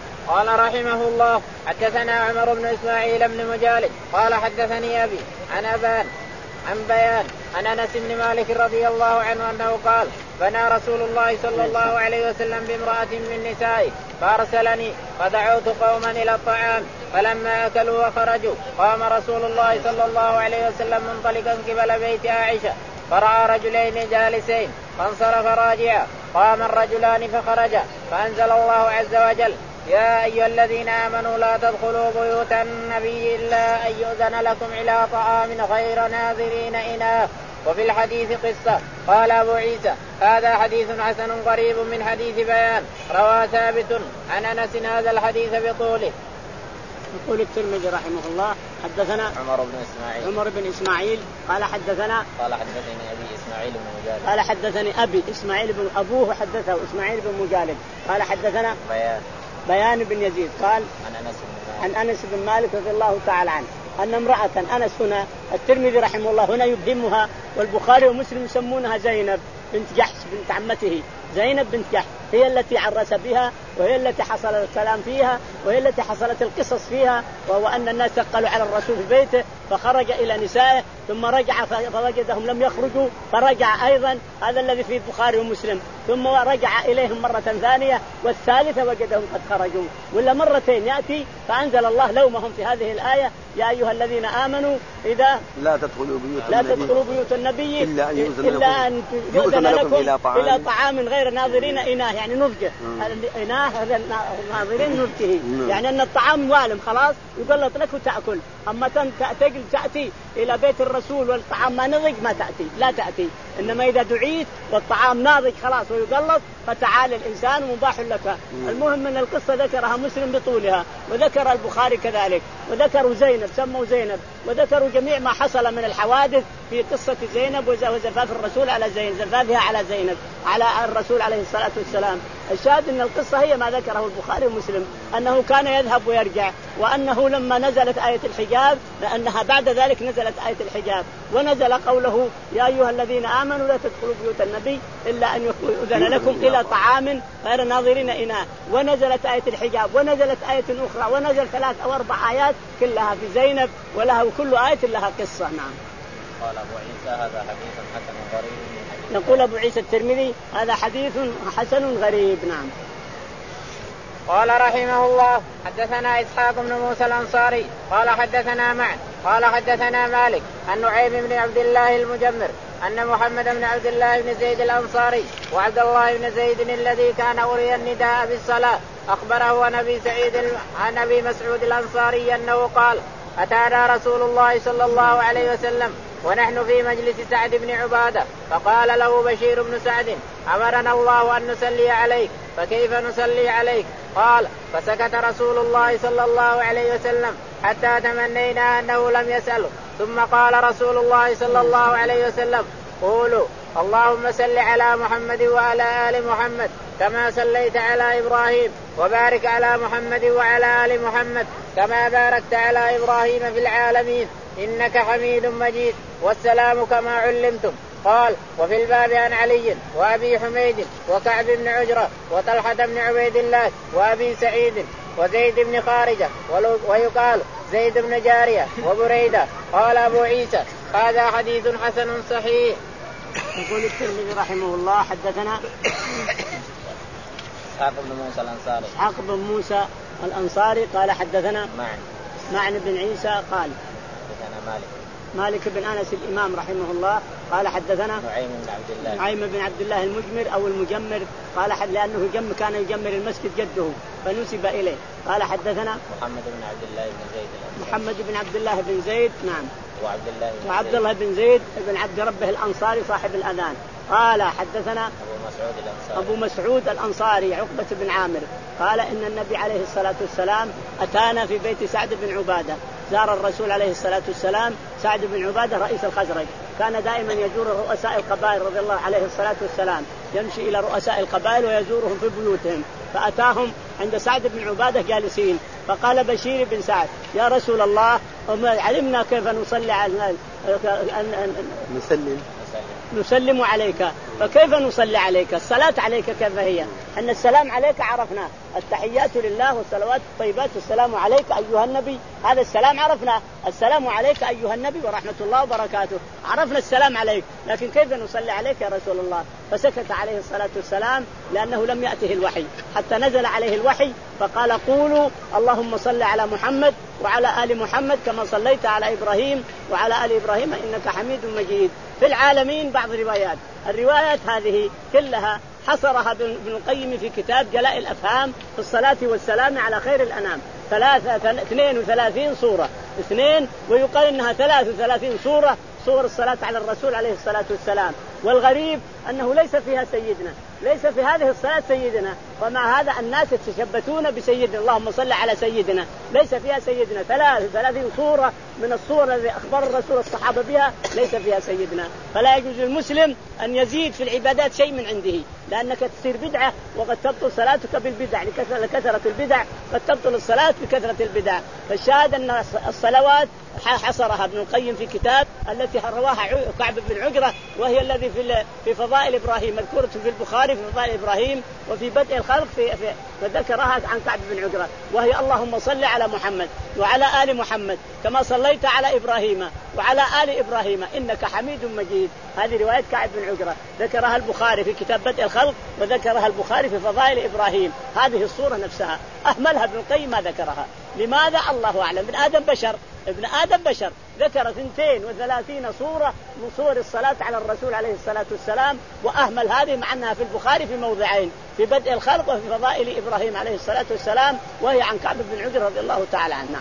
قال رحمه الله حدثنا عمر بن إسماعيل بن مجالد قال حدثني أبي عن أبان عن بيان عن أنس بن مالك رضي الله عنه أنه قال بنى رسول الله صلى الله عليه وسلم بامرأة من نسائه فأرسلني فدعوت قوما إلى الطعام فلما أكلوا وخرجوا قام رسول الله صلى الله عليه وسلم منطلقا قبل بيت عائشة فرأى رجلين جالسين فانصرف راجعا قام الرجلان فخرجا فأنزل الله عز وجل يا أيها الذين آمنوا لا تدخلوا بيوت النبي إلا أن يؤذن لكم إلى طعام غير ناظرين إناه. وفي الحديث قصة. قال أبو عيسى هذا حديث حسن قريب من حديث بيان روى ثابت عن أنس هذا الحديث بطوله. يقول الترمذي رحمه الله حدثنا عمر بن إسماعيل عمر بن إسماعيل قال حدثنا قال حدثني أبي إسماعيل بن مجالد قال حدثني أبي إسماعيل بن أبوه حدثه إسماعيل بن مجالد قال حدثنا بيان بيان بن يزيد قال عن أنس بن مالك عن أنس بن مالك رضي الله تعالى عنه أن امرأة أنس هنا الترمذي رحمه الله هنا يبهمها والبخاري ومسلم يسمونها زينب بنت جحش بنت عمته زينب بنت جحش هي التي عرس بها وهي التي حصل الكلام فيها وهي التي حصلت القصص فيها وهو أن الناس ثقلوا على الرسول في بيته فخرج إلى نسائه ثم رجع فوجدهم لم يخرجوا فرجع أيضا هذا الذي في البخاري ومسلم ثم رجع إليهم مرة ثانية والثالثة وجدهم قد خرجوا ولا مرتين يأتي فأنزل الله لومهم في هذه الآية يا أيها الذين آمنوا إذا لا تدخلوا بيوت لا تدخلوا بيوت النبي إلا أن يؤذن إلا أن يؤذن لكم إلى طعام, إلى طعام غير ناظرين إناه يعني نضجه إناه ناظرين نضجه يعني أن الطعام والم خلاص يقلط لك وتأكل أما تأتي تأتي إلى بيت الرسول والطعام ما نضج ما تأتي لا تأتي إنما إذا دعيت والطعام ناضج خلاص ويقلط فتعال الإنسان مباح لك. المهم أن القصة ذكرها مسلم بطولها وذكر البخاري كذلك وذكروا زينب سموا زينب وذكروا جميع ما حصل من الحوادث في قصة زينب وزفاف الرسول على زينب زفافها على زينب على الرسول عليه الصلاة والسلام. الشاهد أن القصة هي ما ذكره البخاري ومسلم أنه كان يذهب ويرجع وأنه لما نزلت آية الحجاب لأنها بعد ذلك نزلت آية الحجاب ونزل قوله يا أيها الذين آمنوا لا تدخلوا بيوت النبي إلا أن يؤذن لكم إلى طعام غير ناظرين إناه ونزلت آية الحجاب ونزلت آية أخرى ونزل ثلاث أو أربع آيات كلها في زينب ولها وكل آية لها قصة. نعم. قال أبو عيسى هذا حديث حسن غريب. نقول أبو عيسى الترمذي هذا حديث حسن غريب. نعم. قال رحمه الله حدثنا إسحاق بن موسى الأنصاري قال حدثنا معن قال حدثنا مالك عن نعيم بن عبد الله المجمر أن محمد بن عبد الله بن زيد الأنصاري وعبد الله بن زيد الذي كان أري النداء بالصلاة أخبره عن أبي سعيد عن أبي مسعود الأنصاري أنه قال أتانا رسول الله صلى الله عليه وسلم ونحن في مجلس سعد بن عبادة فقال له بشير بن سعد أمرنا الله أن نصلي عليك فكيف نصلي عليك؟ قال فسكت رسول الله صلى الله عليه وسلم حتى تمنينا أنه لم يسأله ثم قال رسول الله صلى الله عليه وسلم قولوا اللهم صل على محمد وعلى آل محمد كما صليت على إبراهيم وبارك على محمد وعلى آل محمد كما باركت على إبراهيم في العالمين إنك حميد مجيد والسلام كما علمتم. قال وفي الباب عن علي وأبي حميد وكعب بن عجرة وطلحة بن عبيد الله وأبي سعيد وزيد بن خارجة ويقال زيد بن جارية وبريدة. قال أبو عيسى هذا حديث حسن صحيح. يقول الترمذي رحمه الله حدثنا إسحاق بن موسى الأنصاري إسحاق بن موسى الأنصاري قال حدثنا معن معن بن عيسى قال حدثنا مالك مالك بن أنس الإمام رحمه الله قال حدثنا نعيم بن عبد الله نعيم بن عبد الله المجمر أو المجمر قال حد لأنه جم كان يجمر المسجد جده فنسب إليه. قال حدثنا محمد بن عبد الله بن زيد محمد بن عبد الله بن زيد. نعم. وعبد الله بن وعبد الله بن زيد بن عبد ربه الأنصاري صاحب الأذان قال حدثنا أبو مسعود الأنصاري, أبو مسعود الأنصاري عقبة بن عامر قال إن النبي عليه الصلاة والسلام أتانا في بيت سعد بن عبادة. زار الرسول عليه الصلاة والسلام سعد بن عبادة رئيس الخزرج، كان دائما يزور رؤساء القبائل رضي الله عليه الصلاة والسلام، يمشي إلى رؤساء القبائل ويزورهم في بيوتهم. فأتاهم عند سعد بن عبادة جالسين، فقال بشير بن سعد يا رسول الله علمنا كيف نصلي على نسلم نسلم عليك، فكيف نصلي عليك؟ الصلاة عليك كيف هي؟ أن السلام عليك عرفنا، التحيات لله والصلوات الطيبات والسلام عليك أيها النبي، هذا السلام عرفنا، السلام عليك أيها النبي ورحمة الله وبركاته، عرفنا السلام عليك، لكن كيف نصلي عليك يا رسول الله؟ فسكت عليه الصلاة والسلام لأنه لم يأته الوحي حتى نزل عليه الوحي، فقال قولوا اللهم صل على محمد وعلى آل محمد كما صليت على إبراهيم وعلى آل إبراهيم إنك حميد مجيد في العالمين. بعض الروايات، الروايات هذه كلها حصرها ابن القيم في كتاب جلاء الأفهام في الصلاة والسلام على خير الأنام، ثلاثة اثنين وثلاثين صورة، اثنين ويقال إنها ثلاث وثلاثين صورة، صور الصلاة على الرسول عليه الصلاة والسلام. والغريب أنه ليس فيها سيدنا، ليس في هذه الصلاة سيدنا، ومع هذا الناس يتشبثون بسيدنا اللهم صل على سيدنا، ليس فيها سيدنا، ثلاث وثلاثين صورة من الصور التي أخبر الرسول الصحابة بها ليس فيها سيدنا. فلا يجوز للمسلم أن يزيد في العبادات شيء من عنده، لأنك تصير بدعة وقد تبطل صلاتك بالبدع، لكثرة البدع قد تبطل الصلاة بكثرة البدع. فالشاهد أن الصلوات حصرها ابن القيم في كتاب التي رواها كعب بن عجرة، وهي الذي في في فضائل إبراهيم، مذكورة في البخاري في فضائل إبراهيم وفي بدء الخلق في, في وذكرها عن كعب بن عجرة، وهي اللهم صل على محمد وعلى آل محمد كما صليت على إبراهيم وعلى آل إبراهيم إنك حميد مجيد. هذه رواية كعب بن عجرة ذكرها البخاري في كتاب بدء الخلق وذكرها البخاري في فضائل إبراهيم. هذه الصورة نفسها أهملها ابن القيم ما ذكرها، لماذا؟ الله أعلم. ابن آدم بشر، ابن آدم بشر ذكر اثنتين وثلاثين صورة من صور الصلاة على الرسول عليه الصلاة والسلام، وأهمل هذه مع أنها في البخاري في موضعين، في بدء الخلق وفي فضائل إبراهيم عليه الصلاة والسلام، وهي عن كعب بن عجرة رضي الله تعالى عنه.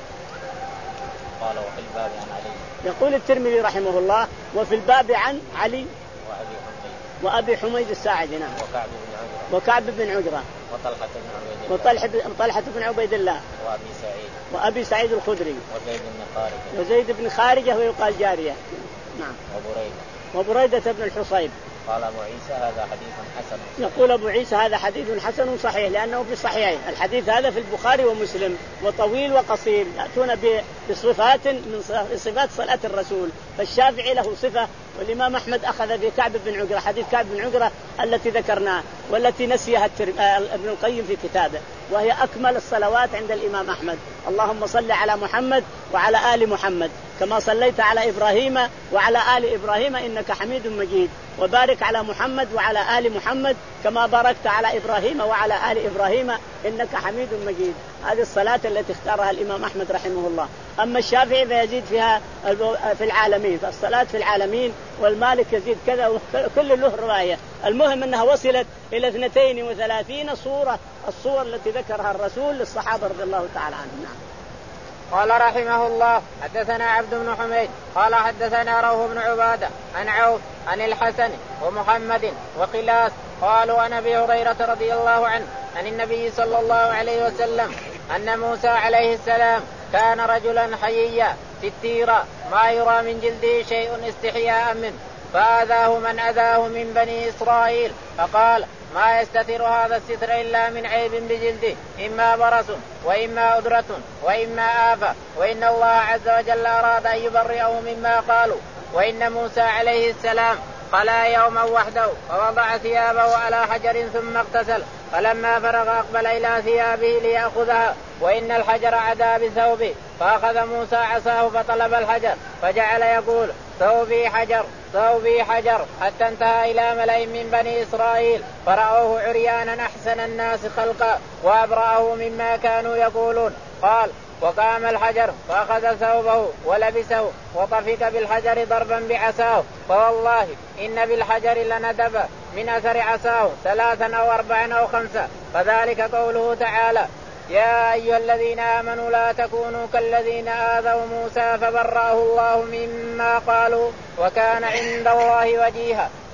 قال وفي الباب عن علي. يقول الترمذي رحمه الله وفي الباب عن علي وأبي حميد وأبي حميد الساعدي نعم وكعب بن عجرة وكعب بن عجرة وطلحة بن عبيد الله وطلحة طلحة بن عبيد الله وأبي سعيد وأبي سعيد الخدري وزيد بن خارجة وزيد بن خارجة ويقال جارية نعم وبريدة وبريدة بن الحصيب. قال أبو عيسى هذا حديث حسن. يقول أبو عيسى هذا حديث حسن صحيح لأنه في الصحيحين. الحديث هذا في البخاري ومسلم وطويل وقصير، يأتون بصفات من صفات صلاة الرسول. فالشافعي له صفة، والإمام أحمد أخذ بكعب بن عجرة، حديث كعب بن عجرة التي ذكرناه والتي نسيها ابن القيم في كتابه، وهي أكمل الصلوات عند الإمام أحمد. اللهم صل على محمد وعلى آل محمد كما صليت على إبراهيم وعلى آل إبراهيم إنك حميد مجيد، وبارك على محمد وعلى آل محمد كما باركت على إبراهيم وعلى آل إبراهيم إنك حميد مجيد. هذه الصلاة التي اختارها الإمام أحمد رحمه الله. أما الشافعي فيزيد فيها في العالمين، فالصلاة في العالمين، والمالك يزيد كذا، وكل له رواية. المهم أنها وصلت إلى اثنتين وثلاثين صورة، الصور التي ذكرها الرسول للصحابة رضي الله تعالى عنهم. قال رحمه الله حدثنا عبد بن حميد قال حدثنا روح بن عبادة عن عوف عن الحسن ومحمد وقلاس قالوا عن أبي هريرة رضي الله عنه عن النبي صلى الله عليه وسلم أن موسى عليه السلام كان رجلا حييا ستيرا ما يرى من جلده شيء استحياء منه، فآذاه من أذاه من بني إسرائيل، فقال ما يستتر هذا الستر إلا من عيب بجلده، إما برص وإما أدرة وإما آفة، وإن الله عز وجل أراد أن يبرئه مما قالوا. وإن موسى عليه السلام خلا يوما وحده فوضع ثيابه على حجر ثم اغتسل، فلما فرغ أقبل إلى ثيابه ليأخذها، وإن الحجر عدا بثوبه، فأخذ موسى عصاه فطلب الحجر فجعل يقول ثوبي حجر ثوبي حجر، حتى انتهى إلى ملئ من بني إسرائيل فرأوه عريانا أحسن الناس خلقا وأبرأه مما كانوا يقولون. قال وقام الحجر فأخذ ثوبه ولبسه وطفق بالحجر ضربا بعصاه، فوالله إن بالحجر لندبا من أثر عصاه ثلاثا أو أربعا أو خمسة. فذلك قوله تعالى يا أيها الذين آمنوا لا تكونوا كالذين آذوا موسى فبرأه الله مما قالوا وكان عند الله وجيها.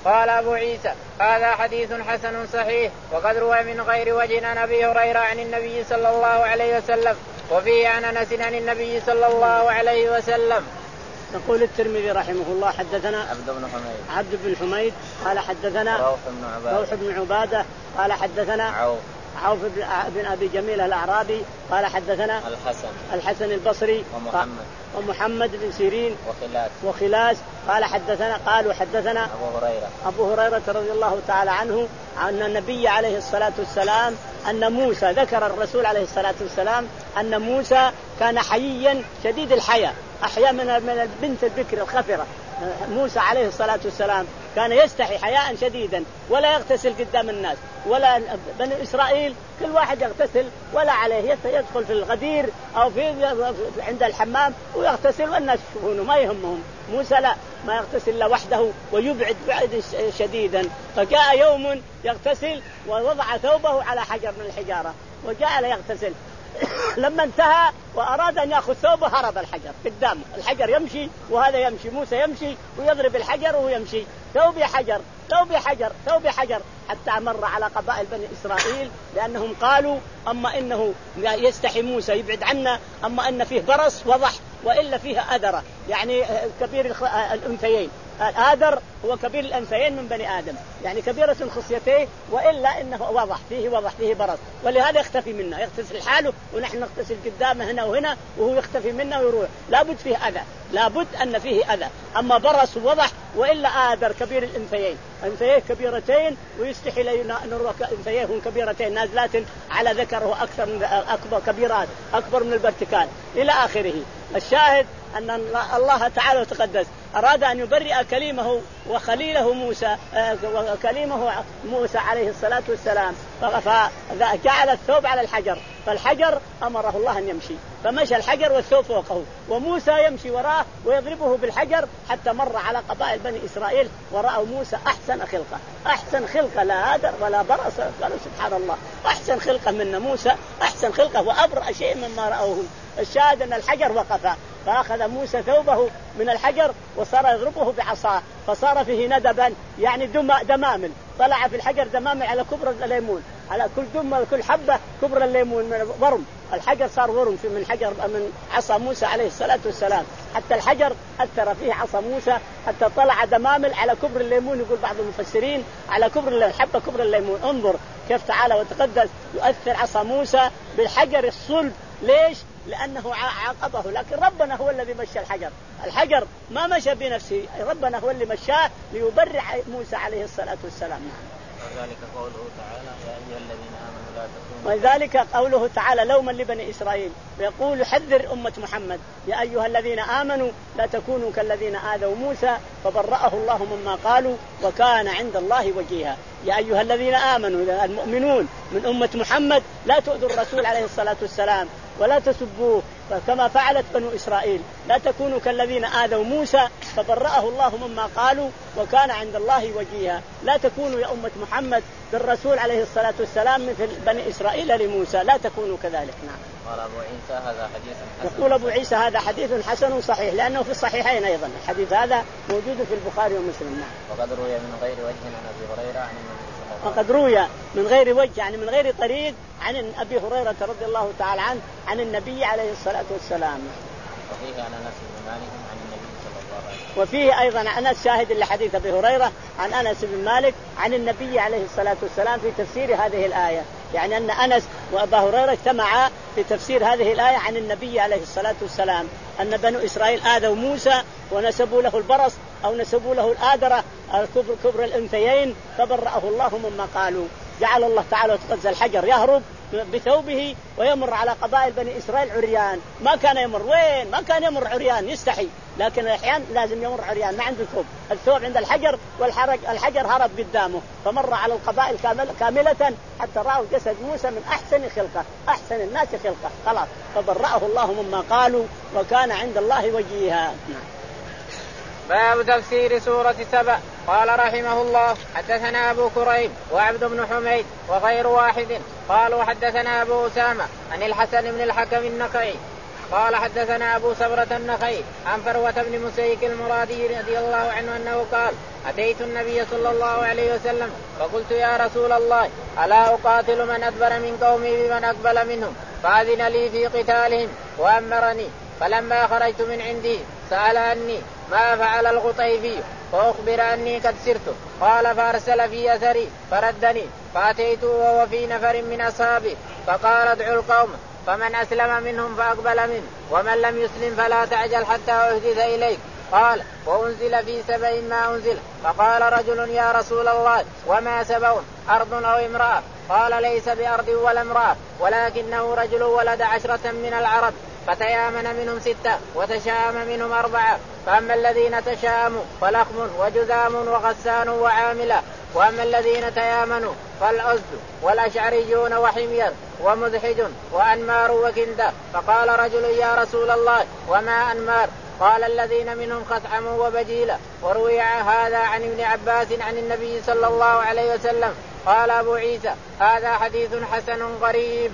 قال أبو عيسى هذا حديث حسن صحيح وقد روى من غير وجه عن أبي هريرة عن النبي صلى الله عليه وسلم وفيه عن أنس عن النبي صلى الله عليه وسلم. يقول الترمذي رحمه الله حدثنا عبد بن حميد عبد بن حميد قال حدثنا روح بن عبادة, روح بن عبادة قال حدثنا عوف عوف بن أبي جميل الأعرابي قال حدثنا الحسن الحسن البصري ومحمد ومحمد بن سيرين وخلاس وخلاس قال حدثنا قالوا حدثنا أبو هريرة أبو هريرة رضي الله تعالى عنه أن النبي عليه الصلاة والسلام أن موسى ذكر الرسول عليه الصلاة والسلام أن موسى كان حييا شديد الحياء أحيا من من البنت البكر الخفرة. موسى عليه الصلاة والسلام كان يستحي حياء شديدا ولا يغتسل قدام الناس ولا بني إسرائيل كل واحد يغتسل ولا عليه يدخل في الغدير أو في عند الحمام ويغتسل والناس يشوفونه ما يهمهم. موسى لا ما يغتسل إلا وحده ويبعد بعد شديدا. فجاء يوم يغتسل ووضع ثوبه على حجر من الحجارة وجعل يغتسل لما انتهى وأراد أن يأخذ ثوبه هرب الحجر قدامه. الحجر يمشي وهذا يمشي موسى يمشي ويضرب الحجر وهو يمشي ثوبي حجر ثوبي حجر ثوبي حجر حتى مر على قبائل بني إسرائيل لأنهم قالوا أما إنه يستحي موسى يبعد عنا أما إن فيه برص وضح وإلا فيه أدرة يعني كبير الأنثيين. الآدر هو كبير الأنثيين من بني آدم يعني كبيرة خصيتيه وإلا إنه وضح فيه وضح فيه برص ولهذا يختفي منا يغتسل حاله ونحن نغتسل قدامه هنا وهنا وهو يختفي منا ويروح. لابد فيه أذى لابد أن فيه أذى. أما برص ووضح وإلا آدر كبير الأنثيين أنثيين كبيرتين ويستحي نروى أنثيين كبيرتين نازلات على ذكره أكثر من أكبر كبيرات أكبر من البرتكال إلى آخره. الشاهد أن الله تعالى وتقدس أراد أن يبرئ كلمه وخليله موسى وكلمه موسى عليه الصلاة والسلام فجعل الثوب على الحجر فالحجر أمره الله أن يمشي فمشى الحجر والثوب فوقه وموسى يمشي وراه ويضربه بالحجر حتى مر على قبائل بني إسرائيل ورأوا موسى أحسن خلقة أحسن خلقة لا هادر ولا برص قالوا سبحان الله أحسن خلقة من موسى أحسن خلقة وأبرأ شيء مما رأوه. الشاهد أن الحجر وقف فأخذ موسى ثوبه من الحجر وصار يضربه بعصاه فصار فيه ندبا يعني دمامل طلع في الحجر دمامل على كبر الليمون على كل دم كل حبة كبر الليمون من ورم. الحجر صار ورم في من حجر من عصا موسى عليه الصلاة والسلام حتى الحجر أثر فيه عصا موسى حتى طلع دمامل على كبر الليمون. يقول بعض المفسرين على كبر الحبة كبر الليمون. انظر كيف تعالى وتقدس يؤثر عصا موسى بالحجر الصلب. ليش؟ لأنه عاقبه لكن ربنا هو الذي مشى الحجر. الحجر ما مشى بنفسه ربنا هو اللي مشاه ليبرع موسى عليه الصلاة والسلام. وذلك قوله تعالى يا أيها الذين آمنوا لا تكونوا وذلك قوله تعالى لوما لبني إسرائيل ويقول حذر أمة محمد يا أيها الذين آمنوا لا تكونوا كالذين آذوا موسى فبرأه الله مما قالوا وكان عند الله وجيها. يا أيها الذين آمنوا المؤمنون من أمة محمد لا تؤذوا الرسول عليه الصلاة والسلام ولا تسبوه كما فعلت بنو إسرائيل. لا تكونوا كالذين آذوا موسى فبرأه الله مما قالوا وكان عند الله وجيها. لا تكونوا يا أمة محمد بالرسول عليه الصلاة والسلام مثل بني إسرائيل لموسى لا تكونوا كذلك. نعم. قال أبو عيسى هذا حديث حسن. يقول أبو عيسى هذا حديث حسن صحيح لأنه في الصحيحين أيضا. الحديث هذا موجود في البخاري ومسلم. نعم. وقد روي من غير وجه عن أبي هريرة عن النبي صلى الله عليه وسلم. وقد روي من غير وجه يعني من غير طريق عن أبي هريرة رضي الله تعالى عنه عن النبي عليه الصلاة والسلام. وفيه عن أنس بن مالك عن النبي صلى الله عليه وسلم. وفيه أيضا عن أنس شاهد لحديث أبي هريرة عن أنس بن مالك عن النبي عليه الصلاة والسلام في تفسير هذه الآية. يعني أن أنس وأبا هريرة اجتمعا في تفسير هذه الآية عن النبي عليه الصلاة والسلام أن بنو إسرائيل آذوا موسى ونسبوا له البرص أو نسبوا له الآدرة الكبر كبر الأنثيين فبرأه الله مما قالوا. جعل الله تعالى وتقدس الحجر يهرب بثوبه ويمر على قبائل بني إسرائيل عريان. ما كان يمر وين ما كان يمر عريان يستحي لكن الأحيان لازم يمر عريان ما عنده ثوب. الثوب عند الحجر والحرج الحجر هرب قدامه فمر على القبائل كامل كاملة حتى رأوا جسد موسى من أحسن خلقة أحسن الناس خلقة خلاص فبرأه الله مما قالوا وكان عند الله وجيها. باب تفسير سورة سبأ. قال رحمه الله حدثنا أبو كريب وعبد بن حميد وغير واحد قالوا حدثنا أبو أسامة عن الحسن بن الحكم النخعي قال حدثنا أبو سبرة النخعي عن فروة بن مسيك المرادي رضي الله عنه أنه قال أتيت النبي صلى الله عليه وسلم فقلت يا رسول الله ألا أقاتل من أدبر من قومي بمن أقبل منهم فأذن لي في قتالهم وأمرني فلما خرجت من عندي سأل عني ما فعل الغطيفي فأخبر أني قد سرت قال فأرسل في أثري فردني فأتيته وهو في نفر من أصحابه فقال ادعوا القوم فمن أسلم منهم فأقبل منه ومن لم يسلم فلا تعجل حتى أحدث إليك. قال وأنزل في سبأ ما أنزل فقال رجل يا رسول الله وما سبأ أرض أو امرأة؟ قال ليس بأرض ولا امرأة ولكنه رجل ولد عشرة من العرب فتيامن منهم ستة وتشام منهم أربعة فأما الذين تشاموا فلخم وجذام وغسان وعاملة وأما الذين تيامنوا فالعزد والأشعريون وحمير ومذحج وأنمار وكندة. فقال رجل يا رسول الله وما أنمار؟ قال الذين منهم خثعم وبجيلة. وروي هذا عن ابن عباس عن النبي صلى الله عليه وسلم. قال أبو عيسى هذا حديث حسن غريب.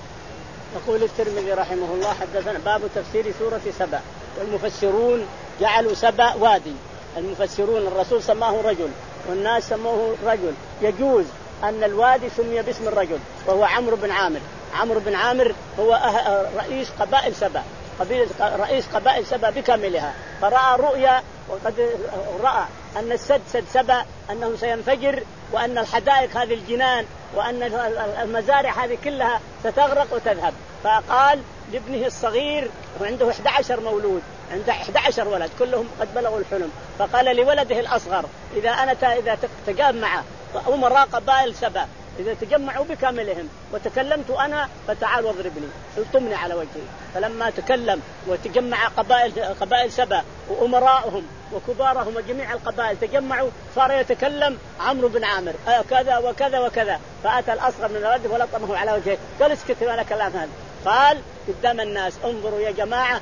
يقول الترمذي رحمه الله حدثنا باب تفسير سورة سبأ. والمفسرون جعلوا سبأ وادي، المفسرون الرسول سماه رجل والناس سموه رجل، يجوز أن الوادي سمي باسم الرجل وهو عمرو بن عامر. عمرو بن عامر هو رئيس قبائل سبأ، رئيس قبائل سبأ بكاملها، فرأى رؤيا وقد رأى أن السد سد سبأ أنه سينفجر وأن الحدائق هذه الجنان وأن المزارع هذه كلها ستغرق وتذهب. فقال لابنه الصغير وعنده إحدى عشر مولود، عنده إحدى عشر ولد كلهم قد بلغوا الحلم، فقال لولده الأصغر إذا أنا إذا تجمع أمراء قبائل سبأ إذا تجمعوا بكاملهم وتكلمت أنا فتعال واضربني الطمني على وجهي. فلما تكلم وتجمع قبائل قبائل سبأ وأمراءهم وكبارهم وجميع القبائل تجمعوا صار يتكلم عمرو بن عامر آه كذا وكذا وكذا. فأتى الأصغر من الولد ولطمه على وجهه قال اسكت ولا كلام هذا. قال قدام الناس انظروا يا جماعة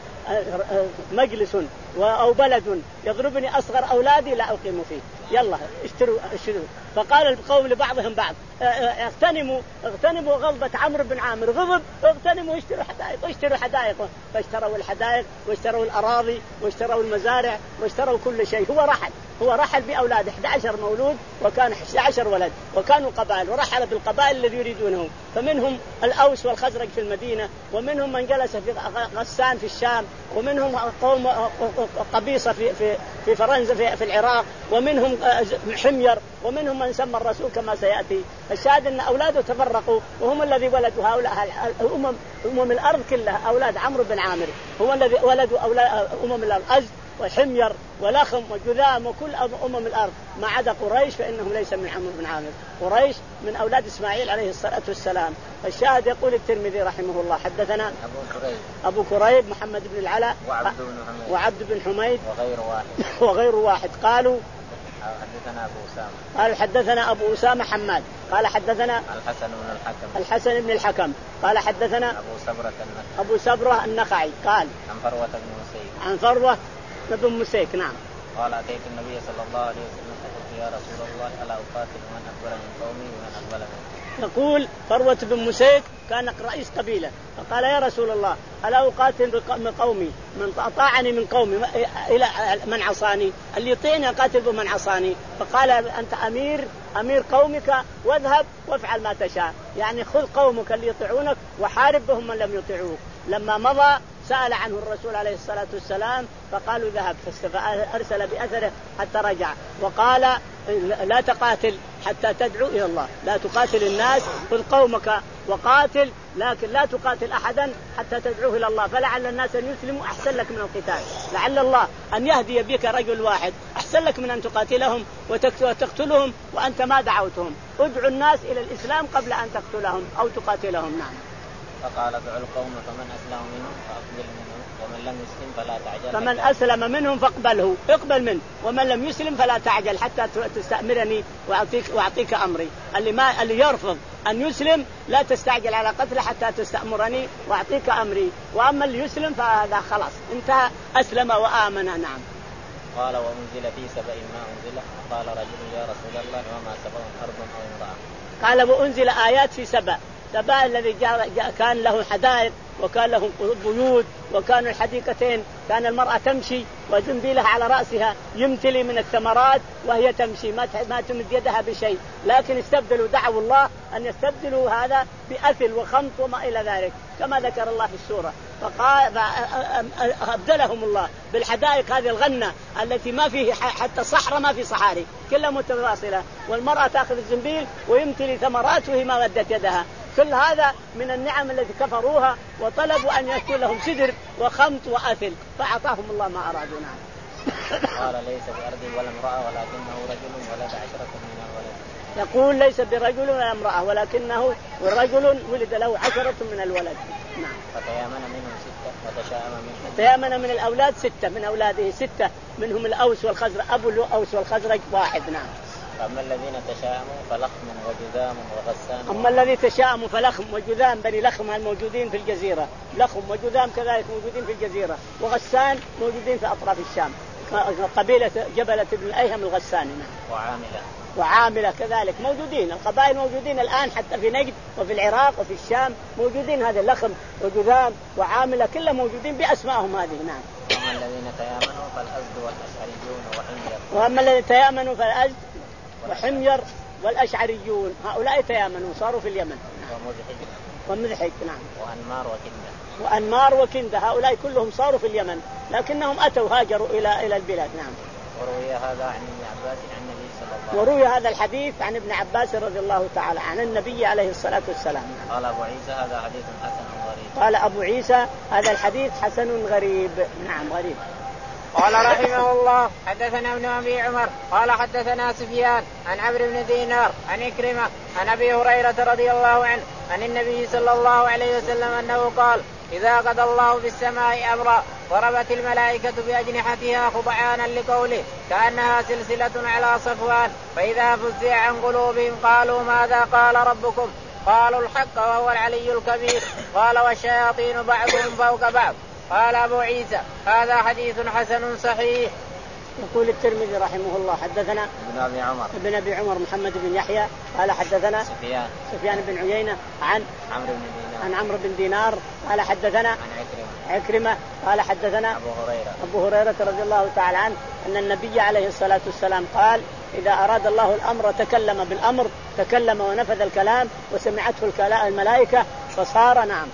مجلس أو بلد يضربني أصغر أولادي لا أقيم فيه، يلا اشتروا اشتروا. فقال القوم لبعضهم بعض اغتنموا اغتنموا غضبة عمرو بن عامر، غضب اغتنموا اشتروا حدائق اشتروا حدائق. فاشتروا الحدائق واشتروا الأراضي واشتروا المزارع واشتروا كل شيء. هو رحل هو رحل بأولاد إحدى عشر مولود وكان إحدى عشر ولد وكانوا قبائل، ورحل بالقبائل الذي يريدونه. فمنهم الأوس والخزرج في المدينة، ومنهم من جلس في غسان في الشام، ومنهم قوم قبيصة في في في فرنسا في, في العراق، ومنهم حمير، ومنهم من سمى الرسول كما سيأتي. الشاهد أن أولاده تفرقوا وهم الذي ولدوا هؤلاء الأمم أمم الأرض كلها. أولاد عمرو بن عامر هو الذي ولدوا أولاد أمم الأرض أزد وحمير ولخم وجذام وكل أمم الأرض ما عدا قريش فإنهم ليس من عمرو بن عامر. قريش من أولاد إسماعيل عليه الصلاة والسلام. الشاهد يقول الترمذي رحمه الله حدثنا أبو كريب أبو كريب محمد بن العلاء وعبد بن حميد وعبد بن حميد وغير واحد وغير واحد قالوا حدثنا أبو أسامة قال حدثنا أبو أسامة حماد قال حدثنا الحسن بن الحكم الحسن بن الحكم قال حدثنا أبو سبرة النخعي أبو سبرة النخعي قال عن فروة بن مسيك عن فروة بن مسيك نعم قال أتيت النبي صلى الله عليه وسلم فقلت يا رسول الله ألا أقاتل من أكبر من قومي ومن أقبل منه. يقول فروة بن مسيك كان رئيس قبيلة فقال يا رسول الله ألا أقاتل من قومي من أطاعني من قومي إلى من عصاني اللي يطيعني أقاتل بمن عصاني. فقال أنت أمير أمير قومك واذهب وافعل ما تشاء، يعني خذ قومك اللي يطيعونك وحارب بهم من لم يطيعوك. لما مضى سأل عنه الرسول عليه الصلاة والسلام فقالوا ذهب، فأرسل بأثره حتى رجع وقال لا تقاتل حتى تدعو إلى الله، لا تقاتل الناس، خذ قومك وقاتل لكن لا تقاتل أحدا حتى تدعوه إلى الله، فلعل الناس أن يسلموا أحسن لك من القتال، لعل الله أن يهدي بك رجل واحد أحسن لك من أن تقاتلهم وتقتلهم وأنت ما دعوتهم. ادعو الناس إلى الإسلام قبل أن تقتلهم أو تقاتلهم. نعم. فقال ادعوا القوم فمن أسلم منهم فأقبل منه ومن لم يسلم فلا تعجل. فمن أسلم منهم فاقبله اقبل منه ومن لم يسلم فلا تعجل حتى تستأمرني وأعطيك, وأعطيك أمري. اللي, ما اللي يرفض أن يسلم لا تستعجل على قتله حتى تستأمرني وأعطيك أمري، وأما اللي يسلم فهذا خلاص انتهى أسلم وآمن. نعم. قال وأنزل في سبأ ما أنزل قال رجل يا رسول الله وما سبأ أرض أو امرأة. قال وأنزل آيات في سبأ. سبأ الذي جاء جاء كان له حدائق وكان لهم بيوت، وكانوا الحديقتين كان المرأة تمشي وزنبيلها على رأسها يمتلي من الثمرات وهي تمشي ما ما تمد يدها بشيء، لكن استبدلوا دعوا الله أن يستبدلوا هذا بأثل وخمط وما إلى ذلك كما ذكر الله في السورة. فقال أبدلهم الله بالحدائق هذه الغنة التي ما فيه حتى صحراء ما في صحاري كلها متواصلة، والمرأة تأخذ الزنبيل ويمتلي ثمرات وهي ما مدت يدها. كل هذا من النعم التي كفروها وطلبوا أن يكون لهم سدر وخمط وأثل فأعطاهم الله ما أرادوا. نعم. قال ليس بأرض ولا امرأة ولكنه رجل ولد عشرة من الولد. يقول ليس برجل ولا امرأة ولكنه رجل ولد له عشرة من الولد. نعم. فتيامن منهم ستة وتشاءم منهم. تيامن من الأولاد ستة، من أولاده ستة منهم الأوس والخزرج، أبو الأوس والخزرج واحد. نعم. أما الذين تشاءموا فلخم وجذام وغسان. أما الذي تشاءموا فلخم وجذام بني لخم الموجودين في الجزيرة، لخم وجذام كذلك موجودين في الجزيرة، وغسان موجودين في أطراف الشام، قبيلة جبلة بن الأيهم الغساني. وعاملة وعاملة كذلك موجودين، القبائل موجودين الآن حتى في نجد وفي العراق وفي الشام موجودين هذا اللخم وجذام وعاملة كلها موجودين بأسمائهم هذه. نعم. وأما الذين تيامنوا فالأزد والأشعريون وحمير. وأما الذين تيامنوا فالأزد وحمير والأشعريون هؤلاء تيامنوا صاروا في اليمن. ومذحج. ومذحج. نعم. وأنمار وكندة. وأنمار وكندة هؤلاء كلهم صاروا في اليمن لكنهم أتوا هاجروا إلى إلى البلاد. نعم. وروي هذا عن ابن عباس عن النبي صلى الله عليه وسلم. وروي هذا الحديث عن ابن عباس رضي الله تعالى عن النبي عليه الصلاة والسلام. قال أبو عيسى هذا حديث حسن غريب. قال أبو عيسى هذا الحديث حسن غريب. نعم غريب. قال رحمه الله حدثنا ابن أبي عمر قال حدثنا سفيان عن عمرو بن دينار عن إكرمة عن أبي هريرة رضي الله عنه عن النبي صلى الله عليه وسلم أنه قال إذا قضى الله في السماء أمرا ضربت الملائكة بأجنحتها خضعانا لقوله كأنها سلسلة على صفوان، فإذا فزع عن قلوبهم قالوا ماذا قال ربكم؟ قالوا الحق وهو العلي الكبير. قال والشياطين بعضهم فوق بعض. قال أبو عيسى هذا حديث حسن صحيح. يقول الترمذي رحمه الله حدثنا ابن أبي عمر ابن أبي عمر محمد بن يحيى قال حدثنا سفيان سفيان بن عيينة عن عمرو بن دينار عن عمرو بن دينار قال حدثنا عن عكرمة عكرمة قال حدثنا أبو هريرة أبو هريرة رضي الله تعالى عنه أن النبي عليه الصلاة والسلام قال إذا أراد الله الأمر تكلم بالأمر، تكلم ونفذ الكلام وسمعته الملائكة فصار. نعم.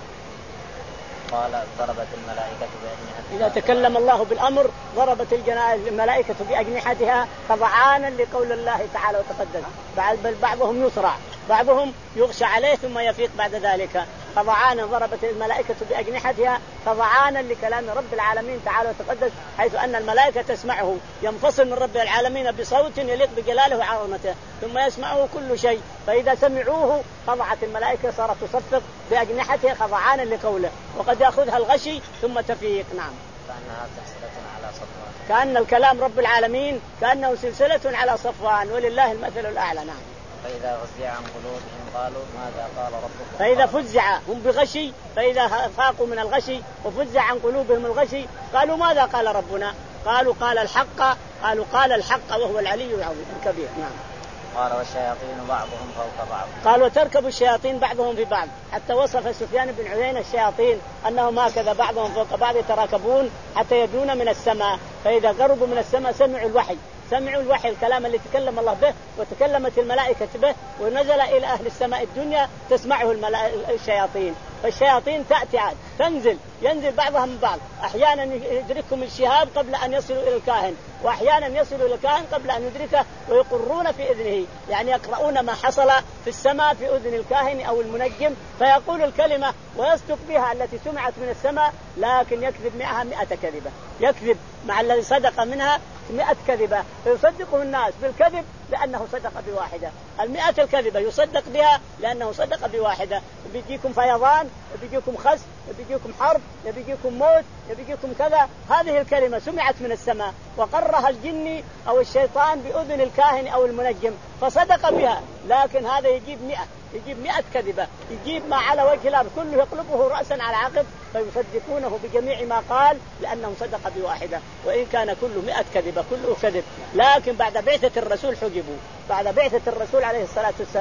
قال ضربت الملائكة بأجنحتها. إذا تكلم الله بالأمر ضربت الملائكة بأجنحتها خضعانا لقول الله تعالى وتقدس، بل بعضهم يسرع بعضهم يغشى عليه ثم يفيق بعد ذلك. خضعانا ضربت الملائكة بأجنحتها خضعانا لكلام رب العالمين تعالى وتقدس، حيث أن الملائكة تسمعه ينفصل من رب العالمين بصوت يليق بجلاله وعظمته ثم يسمعه كل شيء، فإذا سمعوه خضعت الملائكة صارت تصفق بأجنحتها خضعانا لقوله، وقد يأخذها الغشي ثم تفيق. نعم. كأنها سلسلة على صفوان. كأن الكلام رب العالمين كأنه سلسلة على صفوان ولله المثل الأعلى. نعم. فإذا فزع عن قلوبهم قالوا ماذا قال ربكم؟ فإذا فزع هم بغشي، فإذا فاقوا من الغشي وفزع عن قلوبهم الغشي قالوا ماذا قال ربنا؟ قالوا قال الحق. قالوا قال الحق وهو العلي العظيم الكبير. نعم. قال والشياطين بعضهم فوق بعض. قال وتركب الشياطين بعضهم في بعض، حتى وصف سفيان بن عيينة الشياطين أنهم هكذا بعضهم فوق بعض يتراكبون حتى يدنون من السماء، فإذا قربوا من السماء سمعوا الوحي سمعوا الوحي الكلام اللي تكلم الله به وتكلمت الملائكة به ونزل إلى أهل السماء الدنيا تسمعه الشياطين. فالشياطين تأتي عاد تنزل ينزل بعضها من بعض، أحيانا يدركهم الشهاب قبل أن يصلوا إلى الكاهن، وأحيانا يصلوا إلى الكاهن قبل أن يدركه ويقرون في إذنه، يعني يقرؤون ما حصل في السماء في أذن الكاهن أو المنجم فيقول الكلمة ويصدق بها التي سمعت من السماء، لكن يكذب معها مئة كذبة، يكذب مع الذي صدق منها مئة كذبة فيصدقه الناس بالكذب لأنه صدق بواحدة، المئة الكذبة يصدق بها لأنه صدق بواحدة. بيجيكم فيضان، بيجيكم خس، بيجيكم حرب، بيجيكم موت، بيجيكم كذا، هذه الكلمة سمعت من السماء وقرها الجن أو الشيطان بأذن الكاهن أو المنجم فصدق بها، لكن هذا يجيب مئة يجيب مئة كذبة، يجيب ما على وجه الأرض كله يقلبه رأسا على عقب فيصدقونه بجميع ما قال لأنه صدق بواحدة، وإن كان كله مئة كذبة كله كذب. لكن بعد بعثة الرسول حجبوا، بعد بعثة الرسول عليه الصلاة والسلام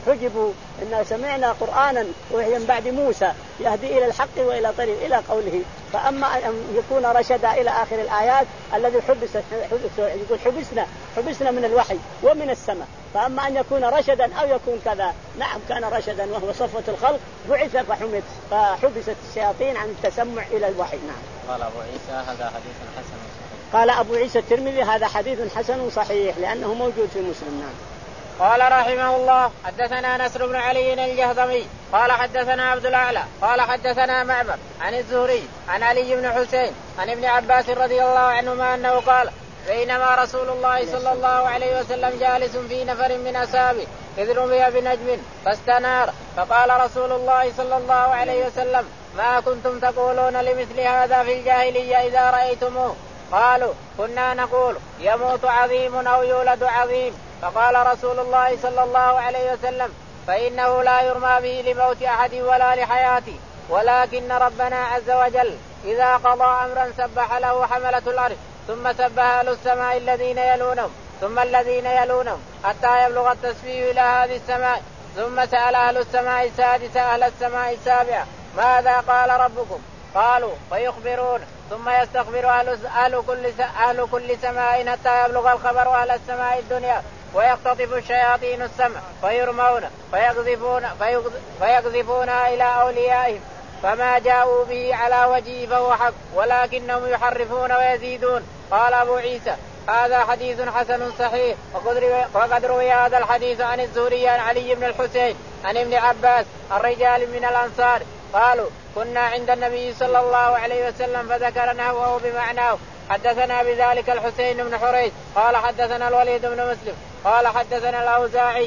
حجبوا إن سمعنا قرآنا وهي من بعد موسى يهدي إلى الحق وإلى طريق إلى قوله. فأما أن يكون رشدا إلى آخر الآيات الذي حبس يقول حبسنا حبسنا من الوحي ومن السماء. فأما أن يكون رشدا أو يكون كذا نعم كان رشدا وهو صفوة الخلق بعث فحمد فحبست الشياطين عن التسمع إلى الوحي. نعم. قال أبو عيسى هذا حديث حسن صحيح. قال أبو عيسى الترمذي هذا حديث حسن صحيح لأنه موجود في مسلم. نعم. قال رحمه الله حدثنا نصر بن علي الجهضمي قال حدثنا عبد الأعلى قال حدثنا معمر عن الزهري عن علي بن حسين عن ابن عباس رضي الله عنهما أنه قال بينما رسول الله صلى الله عليه وسلم جالس في نفر من أصحابه إذ رمي بنجم فاستنار فقال رسول الله صلى الله عليه وسلم ما كنتم تقولون لمثل هذا في الجاهلية إذا رأيتموه؟ قالوا كنا نقول يموت عظيم أو يولد عظيم. فقال رسول الله صلى الله عليه وسلم فإنه لا يرمى به لموت أحد ولا لحياته ولكن ربنا عز وجل إذا قضى أمرا سبح له حملة الأرض ثم سبح أهل السماء الذين يلونهم ثم الذين يلونهم حتى يبلغ التسبيح إلى هذه السماء ثم سأل أهل السماء السادسة أهل السماء السابعة ماذا قال ربكم؟ قالوا فيخبرون ثم يستخبر أهل, أهل, كل, أهل كل سماء حتى يبلغ الخبر أهل السماء الدنيا ويقتطف الشياطين السمع فيرمون فيقذفون فيقذفونها إلى أوليائهم فما جاءوا به على وجهه فهو حق ولكنهم يحرفون ويزيدون. قال أبو عيسى هذا حديث حسن صحيح. وقد روي هذا الحديث عن الزهري عن علي بن الحسين عن ابن عباس الرجال من الأنصار قالوا كنا عند النبي صلى الله عليه وسلم فذكر نحوه بمعناه. حدثنا بذلك الحسين بن حريث قال حدثنا الوليد بن مسلم قال حدثنا الأوزاعي.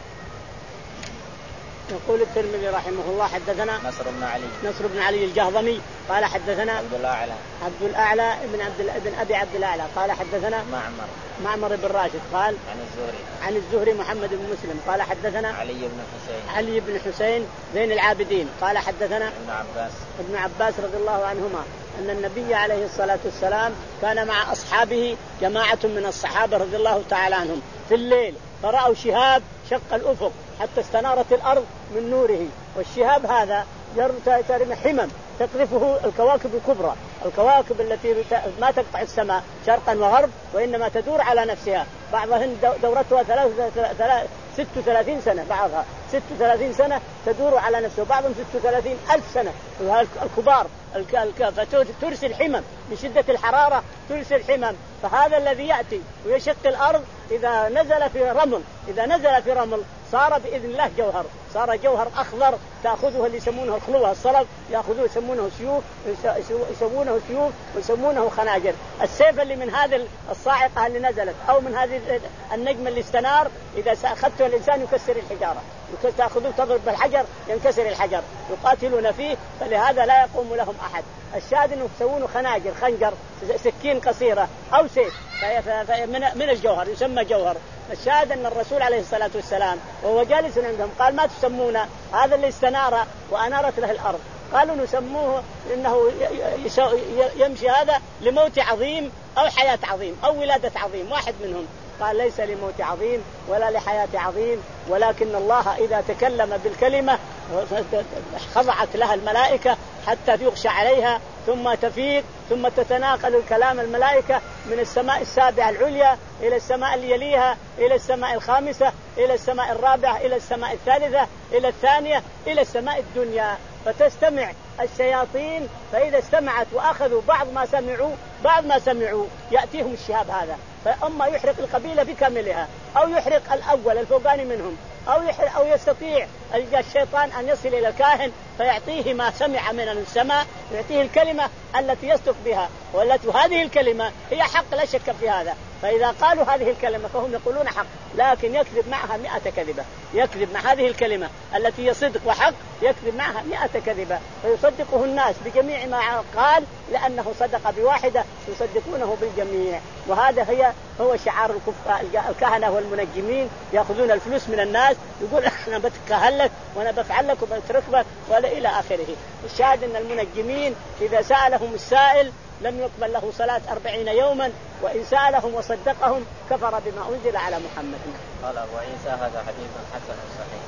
يقول الترمذي رحمه الله حدثنا نصر بن علي نصر بن علي الجهضمي قال حدثنا عبد الأعلى عبد الأعلى ابن عبد ابن أبي عبد الأعلى قال حدثنا معمر معمر بن راشد قال عن الزهري عن الزهري محمد بن مسلم قال حدثنا علي بن حسين علي بن حسين زين العابدين قال حدثنا ابن عباس ابن عباس رضي الله عنهما أن النبي عليه الصلاة والسلام كان مع أصحابه جماعة من الصحابة رضي الله تعالى عنهم في الليل فرأوا شهاب شق الأفق حتى استنارت الأرض من نوره. والشهاب هذا يرمي حمم تقذفه الكواكب الكبرى الكواكب التي ما تقطع السماء شرقا وغرب وإنما تدور على نفسها بعضهن دورتها ثلاث ست وثلاثين سنة بعضها ست وثلاثين سنة تدور على نفسها بعضهم ست وثلاثين ألف سنة الكبار فترسل حمم من شدة الحرارة ترسل حمم. فهذا الذي يأتي ويشق الأرض إذا نزل في رمل إذا نزل في رمل صار بإذن الله جوهر صار جوهر أخضر تأخذه اللي يسمونه الخلوة الصلب يأخذوه يسمونه سيوف يسمونه سيوف ويسمونه خناجر. السيف اللي من هذه الصاعقة اللي نزلت أو من هذه النجم اللي استنار إذا أخذته الإنسان يكسر الحجارة تأخذوه تضرب بالحجر ينكسر الحجر يقاتلون فيه. فلهذا لا يقوم لهم أحد. الشاهد أنه يسوونه خناجر خنجر سكين قصيرة أو سيف من الجوهر يسمى جوهر. الشاهد أن الرسول عليه الصلاة والسلام وهو جالس عندهم قال ما تسمون هذا اللي استنار وأنارت له الأرض؟ قالوا نسموه إنه يمشي هذا لموت عظيم أو حياة عظيم أو ولادة عظيم واحد منهم. قال ليس لموت عظيم ولا لحياة عظيم ولكن الله إذا تكلم بالكلمة خضعت لها الملائكة حتى يغشى عليها ثم تفيض ثم تتناقل الكلام الملائكة من السماء السابعة العليا إلى السماء اللي يليها إلى السماء الخامسة إلى السماء الرابعة إلى السماء الثالثة إلى الثانية إلى السماء الدنيا فتستمع الشياطين. فإذا استمعت وأخذوا بعض ما سمعوا بعض ما سمعوا يأتيهم الشهاب هذا فأما يحرق القبيلة بكاملها أو يحرق الأول الفوقاني منهم أو أو يستطيع الشيطان أن يصل إلى الكاهن فيعطيه ما سمع من السماء يعطيه الكلمة التي يصدق بها والتي هذه الكلمة هي حق لا شك في هذا. فإذا قالوا هذه الكلمة فهم يقولون حق لكن يكذب معها مئة كذبة يكذب مع هذه الكلمة التي هي صدق وحق يكذب معها مئة كذبة فيصدقه الناس بجميع ما قال لأنه صدق بواحدة يصدقونه بالجميع. وهذا هي هو شعار الكهنة والمنجمين يأخذون الفلوس من الناس يقول أنا بتكهل لك وأنا بفعل لك وبترك لك ولا إلى آخره. الشاهد أن المنجمين إذا سألهم السائل لم يقبل له صلاة أربعين يوما وإن سألهم وصدقهم كفر بما أنزل على محمد. قال أبو عيسى هذا حديث حسن صحيح.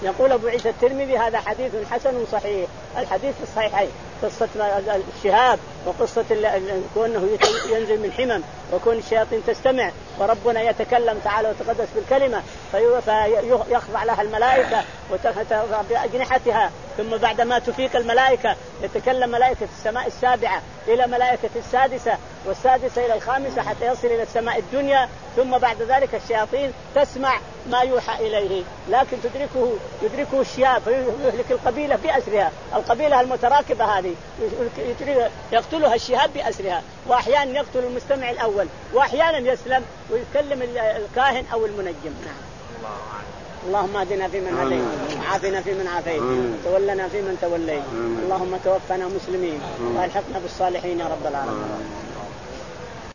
يقول أبو عيسى الترمذي هذا حديث حسن صحيح. الحديث الصحيحين قصة الشهاب وقصة كونه ينزل من حمم وكون الشياطين تستمع وربنا يتكلم تعالى وتقدس بالكلمة فيخضع لها الملائكة وترفع بأجنحتها، ثم بعدما تفيق الملائكة يتكلم ملائكة السماء السابعة إلى ملائكة السادسة والسادسة إلى الخامسة حتى يصل إلى السماء الدنيا، ثم بعد ذلك الشياطين تسمع ما يوحى إليه لكن تدركه يدركه الشياب فيهلك القبيلة بأسرها. القبيلة المتراكبة هذه يقتلها الشهاب بأسرها، وأحيانا يقتل المستمع الأول وأحيانا يسلم ويتكلم الكاهن أو المنجم. نعم. اللهم اهدنا فيمن هديت وعافنا فيمن عافيت وتولنا فيمن توليت، اللهم توفنا مسلمين والحقنا بالصالحين يا رب العالمين.